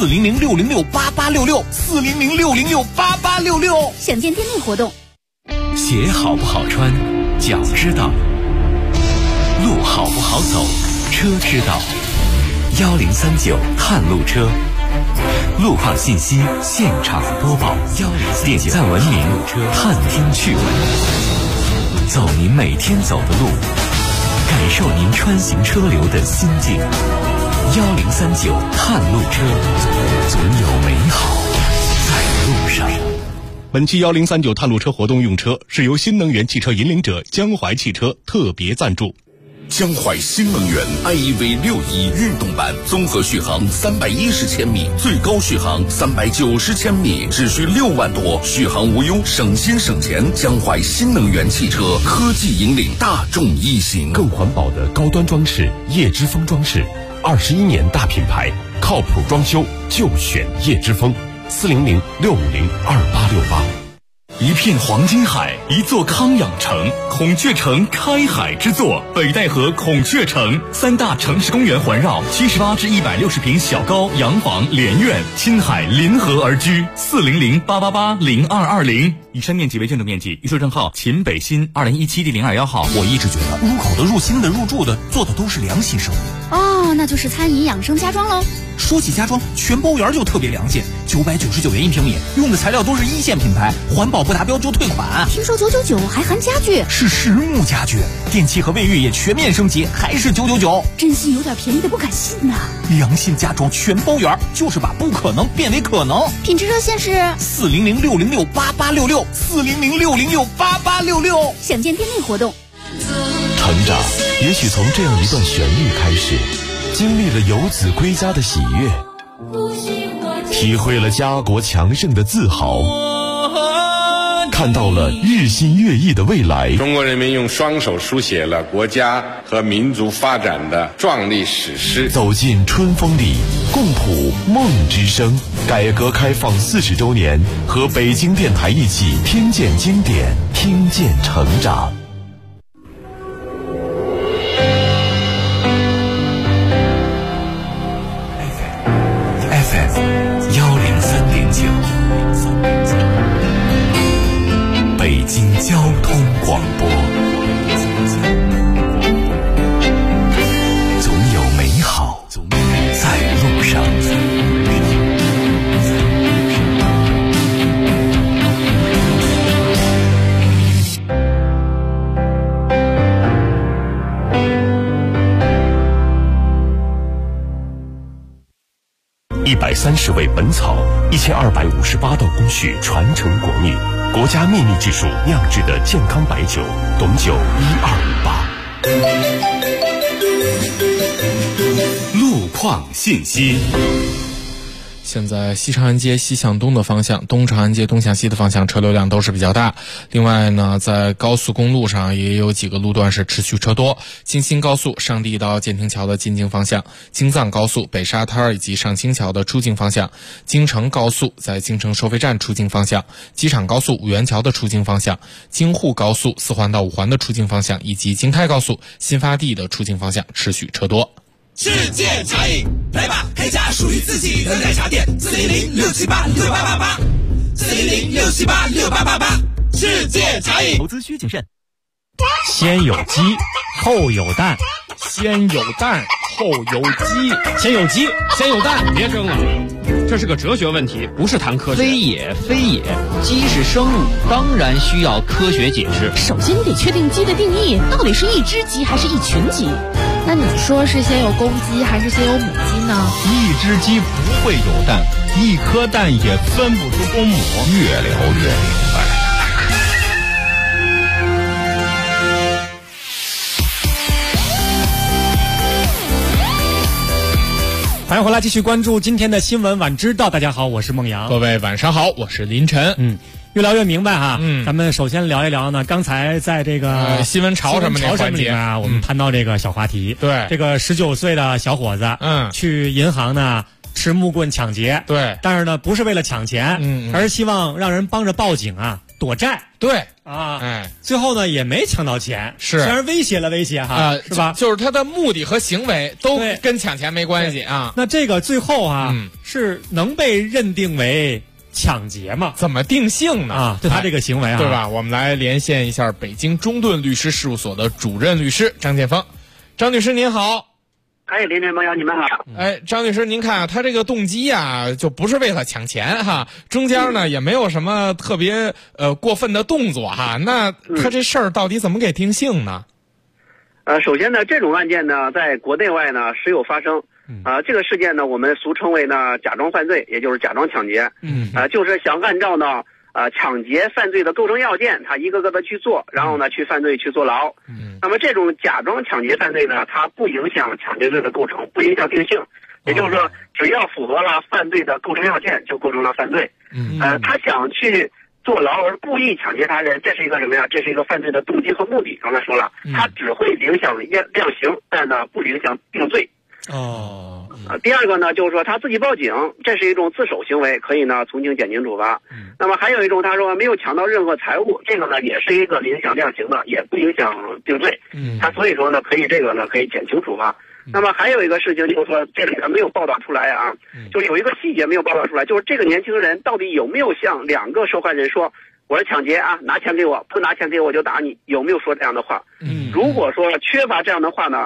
400-606-8866，400-606-8866。 想见店内活动。 鞋好不好穿，脚知道；路好不好走，车知道。1039探路车，路况信息现场播报，点赞文明，探听趣闻，走您每天走的路，感受您穿行车流的心境。1039探路车，总有美好在路上。 本期1039探路车活动用车是由新能源汽车引领者江淮汽车特别赞助。 江淮新能源 iEV 61运动版，综合续航310千米，最高续航390千米，只需6万多，续航无忧，省心省钱。江淮新能源汽车科技引领大众一行， 更环保的高端装饰叶之峰装饰，21年大品牌，靠谱装修就选叶之峰，400-650-2868。 一片黄金海，一座康养城，孔雀城开海之作，北戴河孔雀城，3大城市公园环绕，78至160平小高洋房连院，亲海临河而居，400-888-0220。以上面积为建筑面积，预售证号秦北新2017第021号。 我一直觉得入口的、入心的、入住的做的都是良心生意。 哦，那就是餐饮养生家装喽。 说起家装，全包园就特别良心，999元1平米，用的材料都是一线品牌，环保不达标就退款。 听说999还含家具， 是实木家具，电器和卫浴也全面升级，还是999。 真心有点便宜的不敢信呐。 良心家装全包园，就是把不可能变为可能。 品质热线是 400-606-8866，400-606-8866。 详见店内活动。 成长也许从这样一段旋律开始，经历了游子归家的喜悦，体会了家国强盛的自豪，看到了日新月异的未来。 中国人民用双手书写了国家和民族发展的壮丽史诗。 走进春风里，共谱梦之声。改革开放40周年，和北京电台一起听见经典，听见成长。 北京交通广播，总有美好在路上。 130味本草，1258道工序传承国秘，国家秘密技术酿制的健康白酒，董酒1258。 路况信息。 现在西长安街西向东的方向，东长安街东向西的方向车流量都是比较大。另外呢，在高速公路上也有几个路段是持续车多。京新高速上地到建亭桥的进京方向，京藏高速北沙滩以及上清桥的出京方向，京承高速在京承收费站出京方向，机场高速五元桥的出京方向，京沪高速4环到5环的出京方向，以及京开高速新发地的出京方向持续车多。 世界茶饮，来吧，开家属于自己的奶茶店，400-678-6888，400-678-6888，世界茶饮。 投资需谨慎。 先有鸡，后有蛋， 先有蛋，后有鸡， 先有鸡，先有蛋。 别争了，这是个哲学问题，不是谈科学。 非也，鸡是生物，当然需要科学解释。 首先你得确定鸡的定义，到底是一只鸡还是一群鸡？ 那你说是先有公鸡还是先有母鸡呢？ 一只鸡不会有蛋，一颗蛋也分不出公母。 越聊越明白。 欢迎回来，继续关注今天的新闻晚知道。大家好，我是孟阳。 各位晚上好，我是林晨。 越聊越明白哈。咱们首先聊一聊呢，刚才在这个新闻潮什么的环节里面啊，我们谈到这个小话题。 对， 这个19岁的小伙子，去银行呢持木棍抢劫。 对， 但是呢不是为了抢钱，而是希望让人帮着报警啊躲债。 对啊，最后呢也没抢到钱， 是虽然威胁哈，是吧？ 就是他的目的和行为都跟抢钱没关系啊。 那这个最后是能被认定为抢劫吗？ 怎么定性呢？ 对他这个行为对吧？我们来连线一下北京中盾律师事务所的主任律师张建峰。张律师您好。 林晨、孟阳，你们好。 张律师，您看啊，他这个动机啊，就不是为了抢钱哈，中间呢也没有什么特别过分的动作哈。那他这事儿到底怎么给定性呢？ 首先呢，这种案件呢，在国内外呢时有发生。这个事件呢，我们俗称为呢假装犯罪，也就是假装抢劫。就是想按照呢抢劫犯罪的构成要件，他一个个的去做，然后呢去犯罪去坐牢。那么这种假装抢劫犯罪呢，它不影响抢劫罪的构成，不影响定性。也就是说，只要符合了犯罪的构成要件，就构成了犯罪。他想去坐牢而故意抢劫他人，这是一个什么呀？这是一个犯罪的动机和目的。刚才说了，它只会影响量刑，但呢不影响定罪。第二个呢，就是说他自己报警，这是一种自首行为，可以呢从轻减轻处罚。那么还有一种，他说没有抢到任何财物，这个呢也是一个影响量刑的，也不影响定罪。他所以说呢，可以这个呢可以减轻处罚。那么还有一个事情，就是说这里面没有报道出来啊，就是有一个细节没有报道出来，就是这个年轻人到底有没有向2个受害人说，我是抢劫啊，拿钱给我，不拿钱给我就打你，有没有说这样的话？如果说缺乏这样的话呢，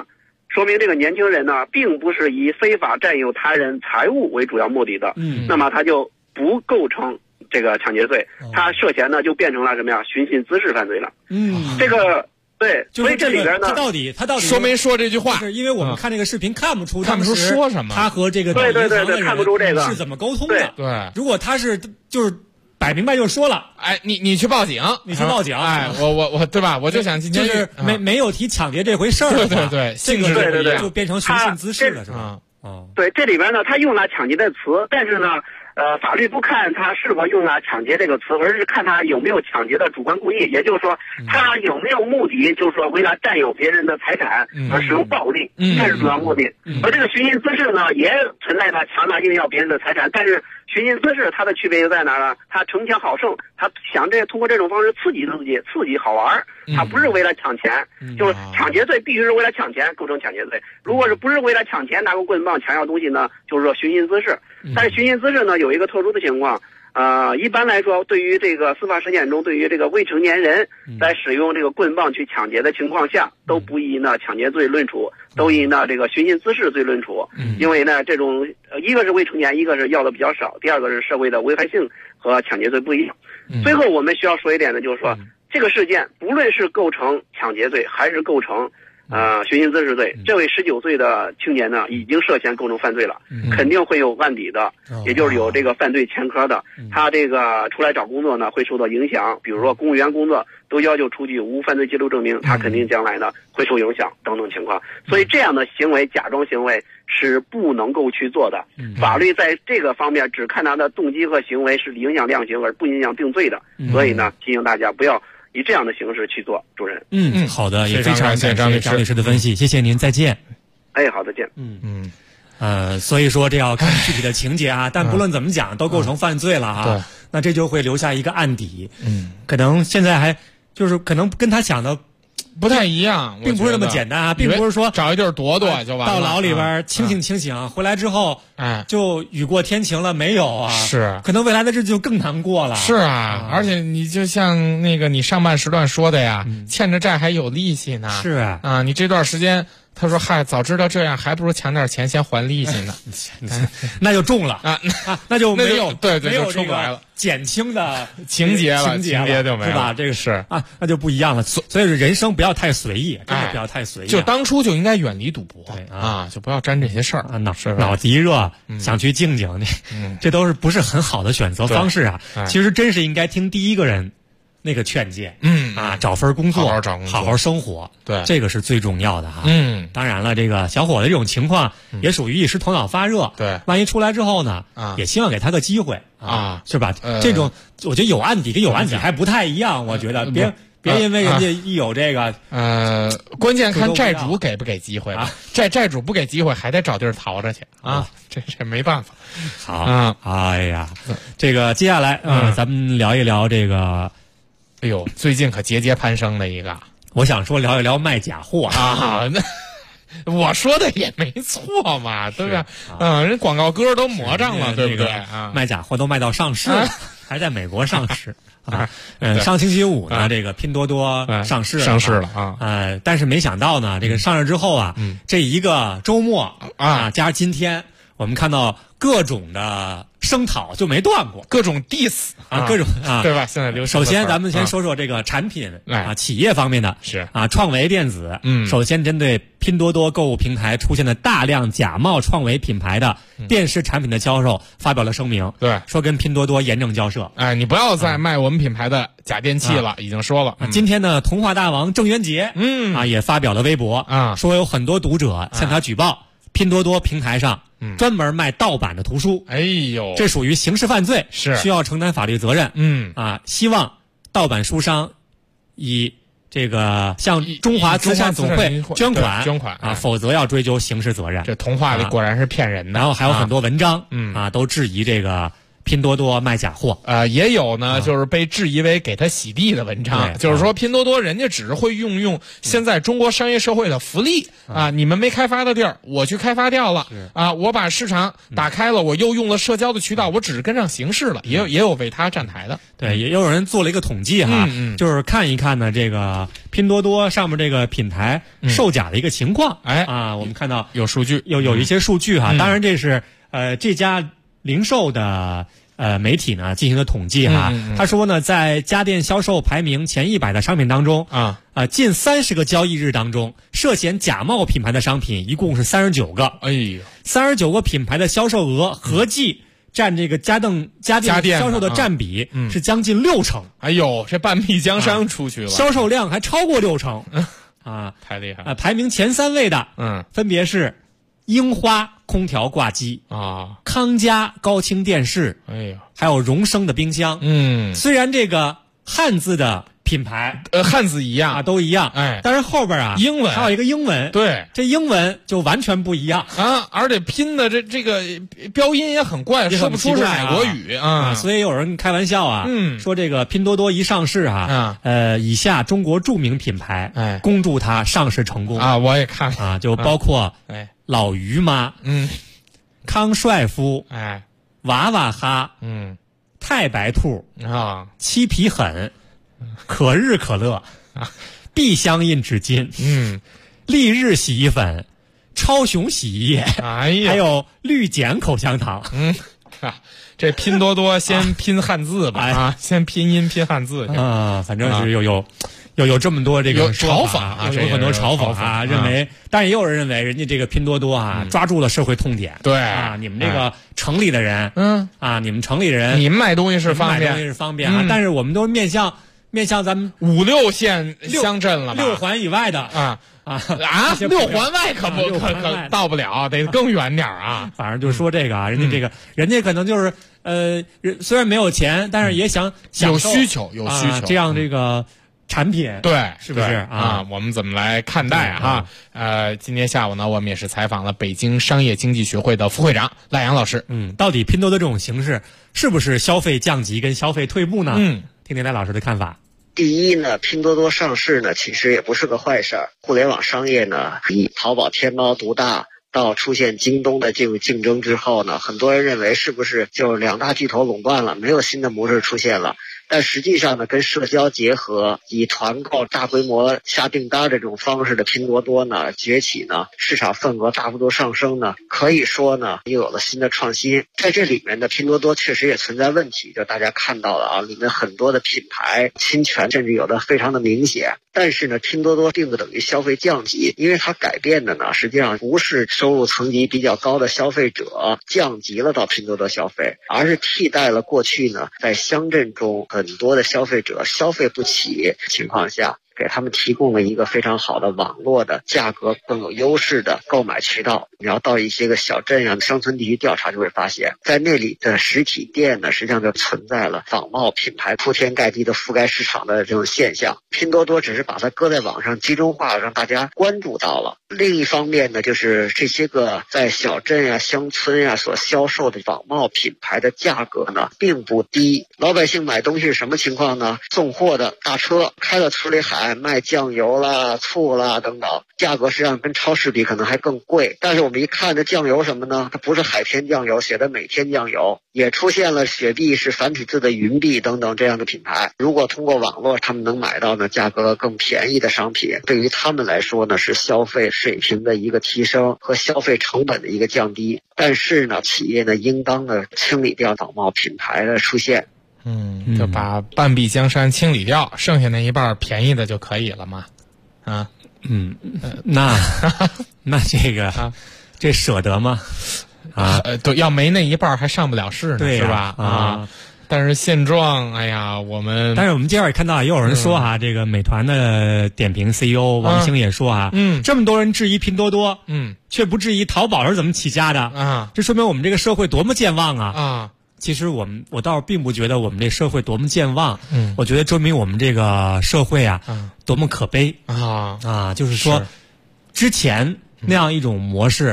说明这个年轻人呢，并不是以非法占有他人财物为主要目的的，那么他就不构成这个抢劫罪，他涉嫌呢就变成了什么呀？寻衅滋事犯罪了。这个对，所以这里边呢， 他到底说没说这句话？ 是因为我们看这个视频看不出说什么， 他和这个对看不出这个是怎么沟通的。 对， 如果他是就是摆明白就说了， 哎，你去报警，哎，我对吧？我就想今天就是没有提抢劫这回事儿， 对， 这个就变成寻衅滋事了，是吧？ 对，这里边呢，他用了抢劫的词，但是呢，法律不看他是否用了抢劫这个词，而是看他有没有抢劫的主观故意，也就是说，他有没有目的，就是说为了占有别人的财产而使用暴力，这是主要目的。而这个寻衅滋事呢，也存在他强拿硬要别人的财产，但是寻衅滋事它的区别又在哪呢？他逞强好胜，他想通过这种方式刺激自己，刺激好玩，他不是为了抢钱，就是抢劫罪必须是为了抢钱构成抢劫罪。如果是不是为了抢钱拿个棍棒抢要东西呢，就是说寻衅滋事。但是寻衅滋事呢有一个特殊的情况，一般来说，对于这个司法实践中，对于这个未成年人在使用这个棍棒去抢劫的情况下，都不以呢抢劫罪论处，都以呢这个寻衅滋事罪论处。因为呢这种一个是未成年，一个是要的比较少，第二个是社会的危害性和抢劫罪不一样。最后我们需要说一点呢，就是说这个事件不论是构成抢劫罪还是构成寻衅滋事罪，这位19岁的青年呢，已经涉嫌构成犯罪了，肯定会有案底的，也就是有这个犯罪前科的。他这个出来找工作呢，会受到影响，比如说公务员工作都要求出具无犯罪记录证明，他肯定将来呢会受影响等等情况。所以这样的行为，假装行为是不能够去做的。法律在这个方面只看他的动机和行为是影响量刑，而不影响定罪的。所以呢，提醒大家不要以这样的形式去做，主任。 好的，也非常感谢张律师的分析，谢谢您，再见。 哎，好，再见。 所以说这要看具体的情节啊，但不论怎么讲，都构成犯罪了啊。那这就会留下一个案底。可能现在还就是可能跟他想的不太一样， 并不是那么简单啊，并不是说找一地儿躲躲就完了， 到牢里边清醒，回来之后就雨过天晴了没有啊？ 是， 可能未来的日子就更难过了。 是啊，而且你就像那个你上半时段说的呀，欠着债还有利息呢。 是啊，你这段时间他说嗨，早知道这样，还不如抢点钱先还利息呢。 那就中了那就没有对没有出不来了， 减轻的情节就没有， 是吧？这个是那就不一样了。所以人生不要太随意，真的不要太随意。 就当初就应该远离赌博，就不要沾这些事儿脑子一热想去静静，这都是不是很好的选择方式啊？其实真是应该听第一个人那个劝诫，找份工作，好好生活， 对， 这个是最重要的哈。当然了，这个小伙子这种情况也属于一时头脑发热， 对， 万一出来之后呢，也希望给他个机会是吧？这种我觉得有案底跟有案底还不太一样，我觉得别因为人家一有这个关键看债主给不给机会吧。债主不给机会，还得找地儿逃着去啊，这没办法。 好，哎呀，这个接下来咱们聊一聊这个。 哎呦，最近可节节攀升的一个， 我想说聊一聊卖假货啊。那我说的也没错嘛，对不对？人广告歌都魔障了，对不对？ 卖假货都卖到上市了，还在美国上市上星期五呢，这个拼多多上市了但是没想到呢，这个上市之后这一个周末加上今天，我们看到各种的声讨就没断过， 各种 diss 各种对吧？现在流行。 首先，咱们先说说这个产品企业方面的是创维电子首先针对拼多多购物平台出现的大量假冒创维品牌的电视产品的销售发表了声明， 对， 说跟拼多多严正交涉。 你不要再卖我们品牌的假电器了，已经说了。 今天呢，童话大王郑渊洁也发表了微博说有很多读者向他举报拼多多平台上专门卖盗版的图书， 哎呦， 这属于刑事犯罪， 是需要承担法律责任。希望盗版书商以这个向中华慈善总会捐款否则要追究刑事责任。 这童话里果然是骗人的。 然后还有很多文章都质疑这个拼多多卖假货也有呢，就是被质疑为给他洗地的文章，就是说拼多多人家只是会运用现在中国商业社会的福利你们没开发的地儿，我去开发掉了我把市场打开了，我又用了社交的渠道，我只是跟上形势了，也有为他站台的。 对，也有人做了一个统计哈，就是看一看呢这个拼多多上面这个品牌售假的一个情况。我们看到有数据， 有一些数据哈，当然这是这家零售的媒体呢进行的统计哈，他说呢，在家电销售排名前100的商品当中近30个交易日当中，涉嫌假冒品牌的商品一共是39个。 哎呦 ，39个品牌的销售额合计占这个家电销售的占比是将近60%。 哎呦，这半壁江山出去了， 销售量还超过60% 太厉害了。 排名前3位的分别是樱花空调挂机康佳高清电视，还有荣升的冰箱。虽然这个汉字的品牌汉字一样都一样，但是后边英文还有一个英文， 对， 这英文就完全不一样而且拼的这个标音也很怪，说不出是哪国语所以有人开玩笑说这个拼多多一上市以下中国著名品牌恭祝它上市成功我也看了就包括老于妈康帅夫娃娃哈太白兔七皮狠可日可乐碧香印纸巾丽日洗衣粉超雄洗衣液还有绿碱口香糖这拼多多先拼汉字吧先拼音拼汉字反正是有这么多这个嘲讽有很多嘲讽认为，但是也有人认为人家这个拼多多抓住了社会痛点。 对你们这个城里的人你们城里人你们买东西是方便但是我们都是面向咱们 5、6线乡镇了吧 ，6环以外的 6环外可到不了，得更远点反正就是说这个人家可能就是虽然没有钱，但是也想有需求这样这个产品， 对， 是不是我们怎么来看待今天下午呢，我们也是采访了北京商业经济学会的副会长赖阳老师。 到底拼多多这种形式是不是消费降级跟消费退步呢？听听赖老师的看法。 第一呢，拼多多上市呢，其实也不是个坏事儿。互联网商业呢，以淘宝、天猫独大到出现京东的这个竞争之后呢，很多人认为是不是就2大巨头垄断了，没有新的模式出现了。但实际上呢，跟社交结合，以团购大规模下订单这种方式的拼多多呢崛起呢，市场份额大幅度上升呢，可以说呢又有了新的创新。在这里面呢，拼多多确实也存在问题，就大家看到了里面很多的品牌侵权，甚至有的非常的明显。但是呢，拼多多并不等于消费降级，因为它改变的呢，实际上不是收入层级比较高的消费者降级了到拼多多消费，而是替代了过去呢在乡镇中很多的消费者消费不起情况下，给他们提供了一个非常好的网络的价格更有优势的购买渠道。你要到一些个小镇乡村地区调查，就会发现在那里的实体店呢，实际上就存在了仿冒品牌铺天盖地的覆盖市场的这种现象。拼多多只是把它搁在网上集中化，让大家关注到了。另一方面呢，就是这些个在小镇乡村所销售的仿冒品牌的价格呢并不低。老百姓买东西是什么情况呢？送货的大车开到村里喊卖酱油啦、醋啦等等，价格实际上跟超市比可能还更贵。但是我们一看这酱油什么呢？它不是海天酱油，写的每天酱油，也出现了雪碧是繁体字的云碧等等这样的品牌。如果通过网络他们能买到呢价格更便宜的商品，对于他们来说呢是消费水平的一个提升和消费成本的一个降低。但是呢，企业呢应当呢清理掉仿冒品牌的出现。 就把半壁江山清理掉，剩下那一半便宜的就可以了嘛。 那这个这舍得吗？ 对，要没那一半还上不了市呢， 对是吧？但是现状， 但是我们今儿也看到，也有人说这个美团的点评 CEO 王兴也说这么多人质疑拼多多，却不质疑淘宝是怎么起家的这说明我们这个社会多么健忘其实我倒是并不觉得我们这社会多么健忘，我觉得证明我们这个社会多么可悲就是说之前那样一种模式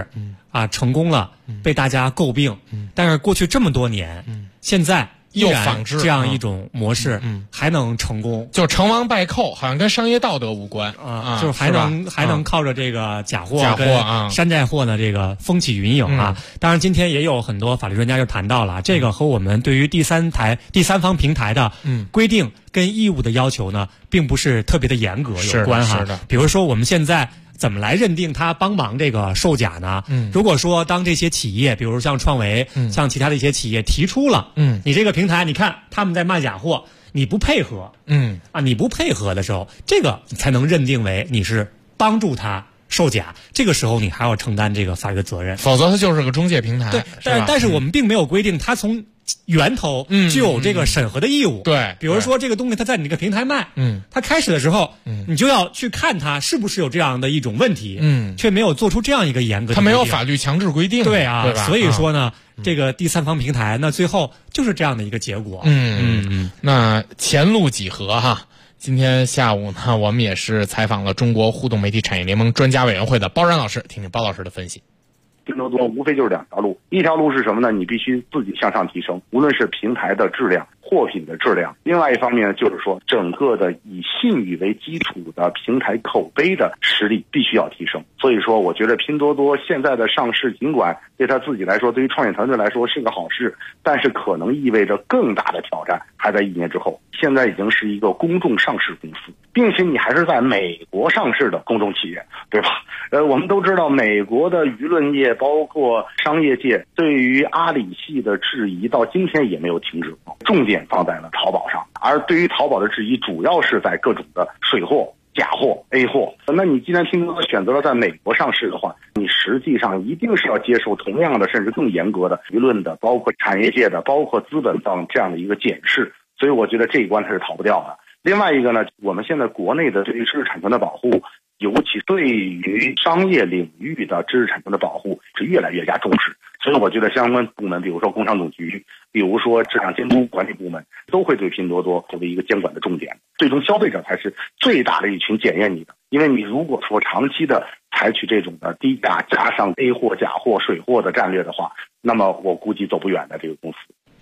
成功了，被大家诟病，但是过去这么多年，现在依然这样一种模式，还能成功， 就成王败寇，好像跟商业道德无关就是还能靠着这个假货跟山寨货呢，这个风起云涌啊。当然，今天也有很多法律专家就谈到了，这个和我们对于第三方平台的规定跟义务的要求呢，并不是特别的严格有关哈。比如说我们现在怎么来认定他帮忙这个售假呢？如果说当这些企业，比如像创维，像其他的一些企业提出了，你这个平台，你看他们在卖假货，你不配合，你不配合的时候，这个才能认定为你是帮助他售假，这个时候你还要承担这个法律的责任， 否则它就是个中介平台。 对，但是我们并没有规定他从源头就有这个审核的义务。 对， 比如说这个东西它在你这个平台卖，它开始的时候，你就要去看它是不是有这样的一种问题，却没有做出这样一个严格的规定， 它没有法律强制规定。 对啊， 对吧？ 所以说呢，这个第三方平台，那最后就是这样的一个结果。 那前路几何哈？今天下午呢，我们也是采访了中国互动媒体产业联盟专家委员会的包然老师，听听包老师的分析。 拼多多无非就是两条路，一条路是什么呢？你必须自己向上提升，无论是平台的质量、货品的质量。另外一方面就是说，整个的以信誉为基础的平台口碑的实力必须要提升。所以说，我觉得拼多多现在的上市，尽管对他自己来说，对于创业团队来说是个好事，但是可能意味着更大的挑战还在1年之后。现在已经是一个公众上市公司，并且你还是在美国上市的公众企业，对吧？我们都知道美国的舆论业包括商业界对于阿里系的质疑到今天也没有停止过，重点放在了淘宝上，而对于淘宝的质疑主要是在各种的水货、假货、A 货。那你既然拼多多选择了在美国上市的话，你实际上一定是要接受同样的甚至更严格的舆论的，包括产业界的，包括资本方这样的一个检视。所以我觉得这一关它是逃不掉的。另外一个呢，我们现在国内的对于知识产权的保护，尤其对于商业领域的知识产权的保护是越来越加重视。所以我觉得相关部门，比如说工商总局，比如说质量监督管理部门，都会对拼多多作为一个监管的重点。最终消费者才是最大的一群检验你的，因为你如果说长期的采取这种的低价加上 A 货、假货、水货的战略的话，那么我估计走不远的这个公司。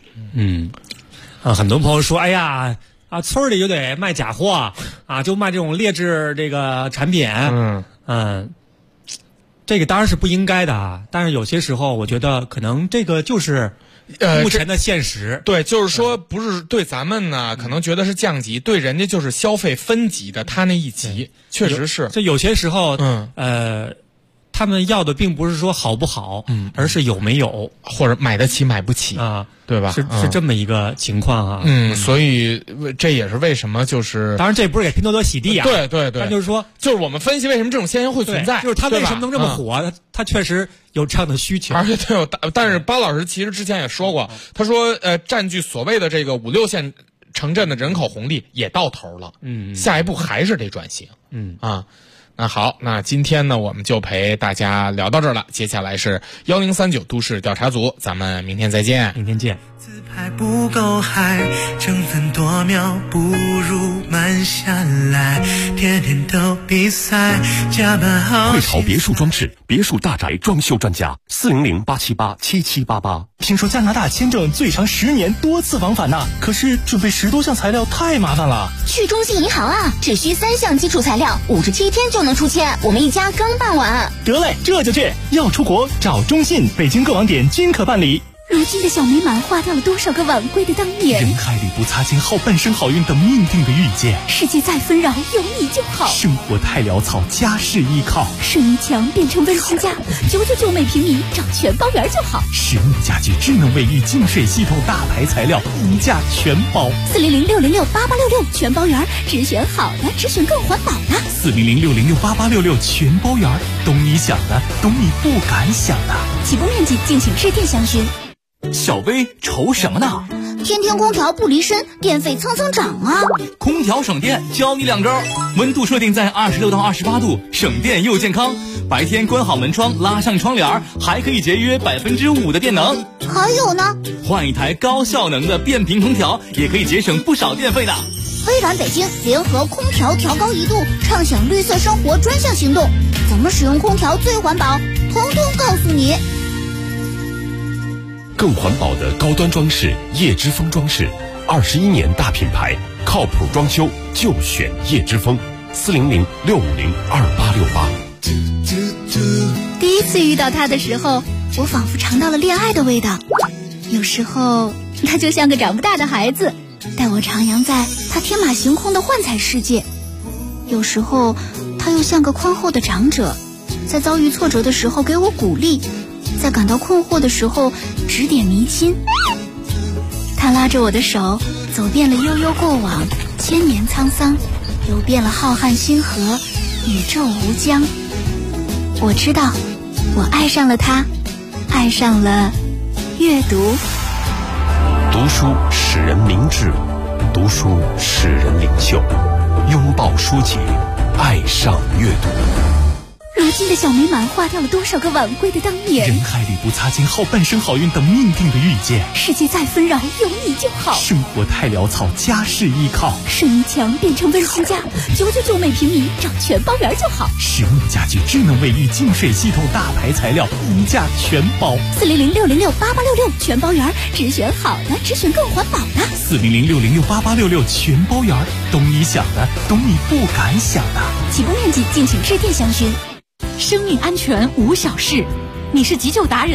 很多朋友说，哎呀，村里就得卖假货就卖这种劣质这个产品。这个当然是不应该的但是有些时候我觉得可能这个就是目前的现实。 对，就是说不是对咱们呢可能觉得是降级，对人家就是消费分级的，他那一级确实是。 这有些时候他们要的并不是说好不好，而是有没有， 或者买得起买不起对吧？ 是这么一个情况所以这也是为什么就是当然这不是给拼多多洗地对， 但就是说就是我们分析为什么这种现象会存在， 就是它为什么能这么火，它确实有这样的需求。 而且它有但是包老师其实之前也说过，他说占据所谓的这个5、6线城镇的人口红利也到头了，下一步还是得转型。那好，那今天呢我们就陪大家聊到这儿了，接下来是1039都市调查组，咱们明天再见。 明天见。 自拍不够嗨，争分夺秒不如慢下来，天天都比赛，加班好。 汇潮别墅装饰，别墅大宅装修专家，400-878-7788。 听说加拿大签证最长10年多次往返呢，可是准备10多项材料太麻烦了。 去中信银行只需3项基础材料，57天就能出签，我们一家刚办完。 得嘞，这就去，要出国找中信，北京各网点均可办理。 如今的小美满花掉了多少个晚归的当年， 人海里不擦肩，好半生好运等命定的遇见。 世界再纷扰，有你就好。 生活太潦草，家事依靠。 水泥墙变成温馨家，999每平米找全包园就好。 实木家具、智能卫浴、净水系统、大牌材料，一价全包。 400-606-8866全包园，只选好的，只选更环保的。 400-606-8866全包园，懂你想的，懂你不敢想的。 起步面积敬请致电详询。 小薇愁什么呢？ 天天空调不离身，电费蹭蹭涨空调省电，教你2招。温度设定在26到28度，省电又健康。白天关好门窗，拉上窗帘，还可以节约5%的电能。 还有呢， 换一台高效能的变频空调，也可以节省不少电费的。 微软北京联合空调调高1度，畅享绿色生活专项行动。怎么使用空调最环保？ 通通告诉你。 更环保的高端装饰叶之峰装饰，21年大品牌，靠谱装修就选叶之峰，400-650-2868。 第一次遇到他的时候，我仿佛尝到了恋爱的味道。有时候他就像个长不大的孩子，带我徜徉在他天马行空的幻彩世界。有时候他又像个宽厚的长者，在遭遇挫折的时候给我鼓励，在感到困惑的时候指点迷津。他拉着我的手，走遍了悠悠过往，千年沧桑，游遍了浩瀚星河，宇宙无疆。我知道，我爱上了他，爱上了阅读。 读书使人明智，读书使人领袖，拥抱书籍，爱上阅读。 如今的小美满花掉了多少个晚归的当年， 人海里不擦肩，好半生好运等命定的遇见。 世界再纷扰，有你就好。 生活太潦草，家事依靠。 顺义墙变成温馨家，999每平米找全包圆就好。 实木家具、智能卫浴、净水系统、大牌材料，一价全包。 400-606-8866全包圆，只选好的，只选更环保的。 400-606-8866全包圆，懂你想的，懂你不敢想的。 起步面积敬请致电详询。 生命安全无小事，你是急救达人。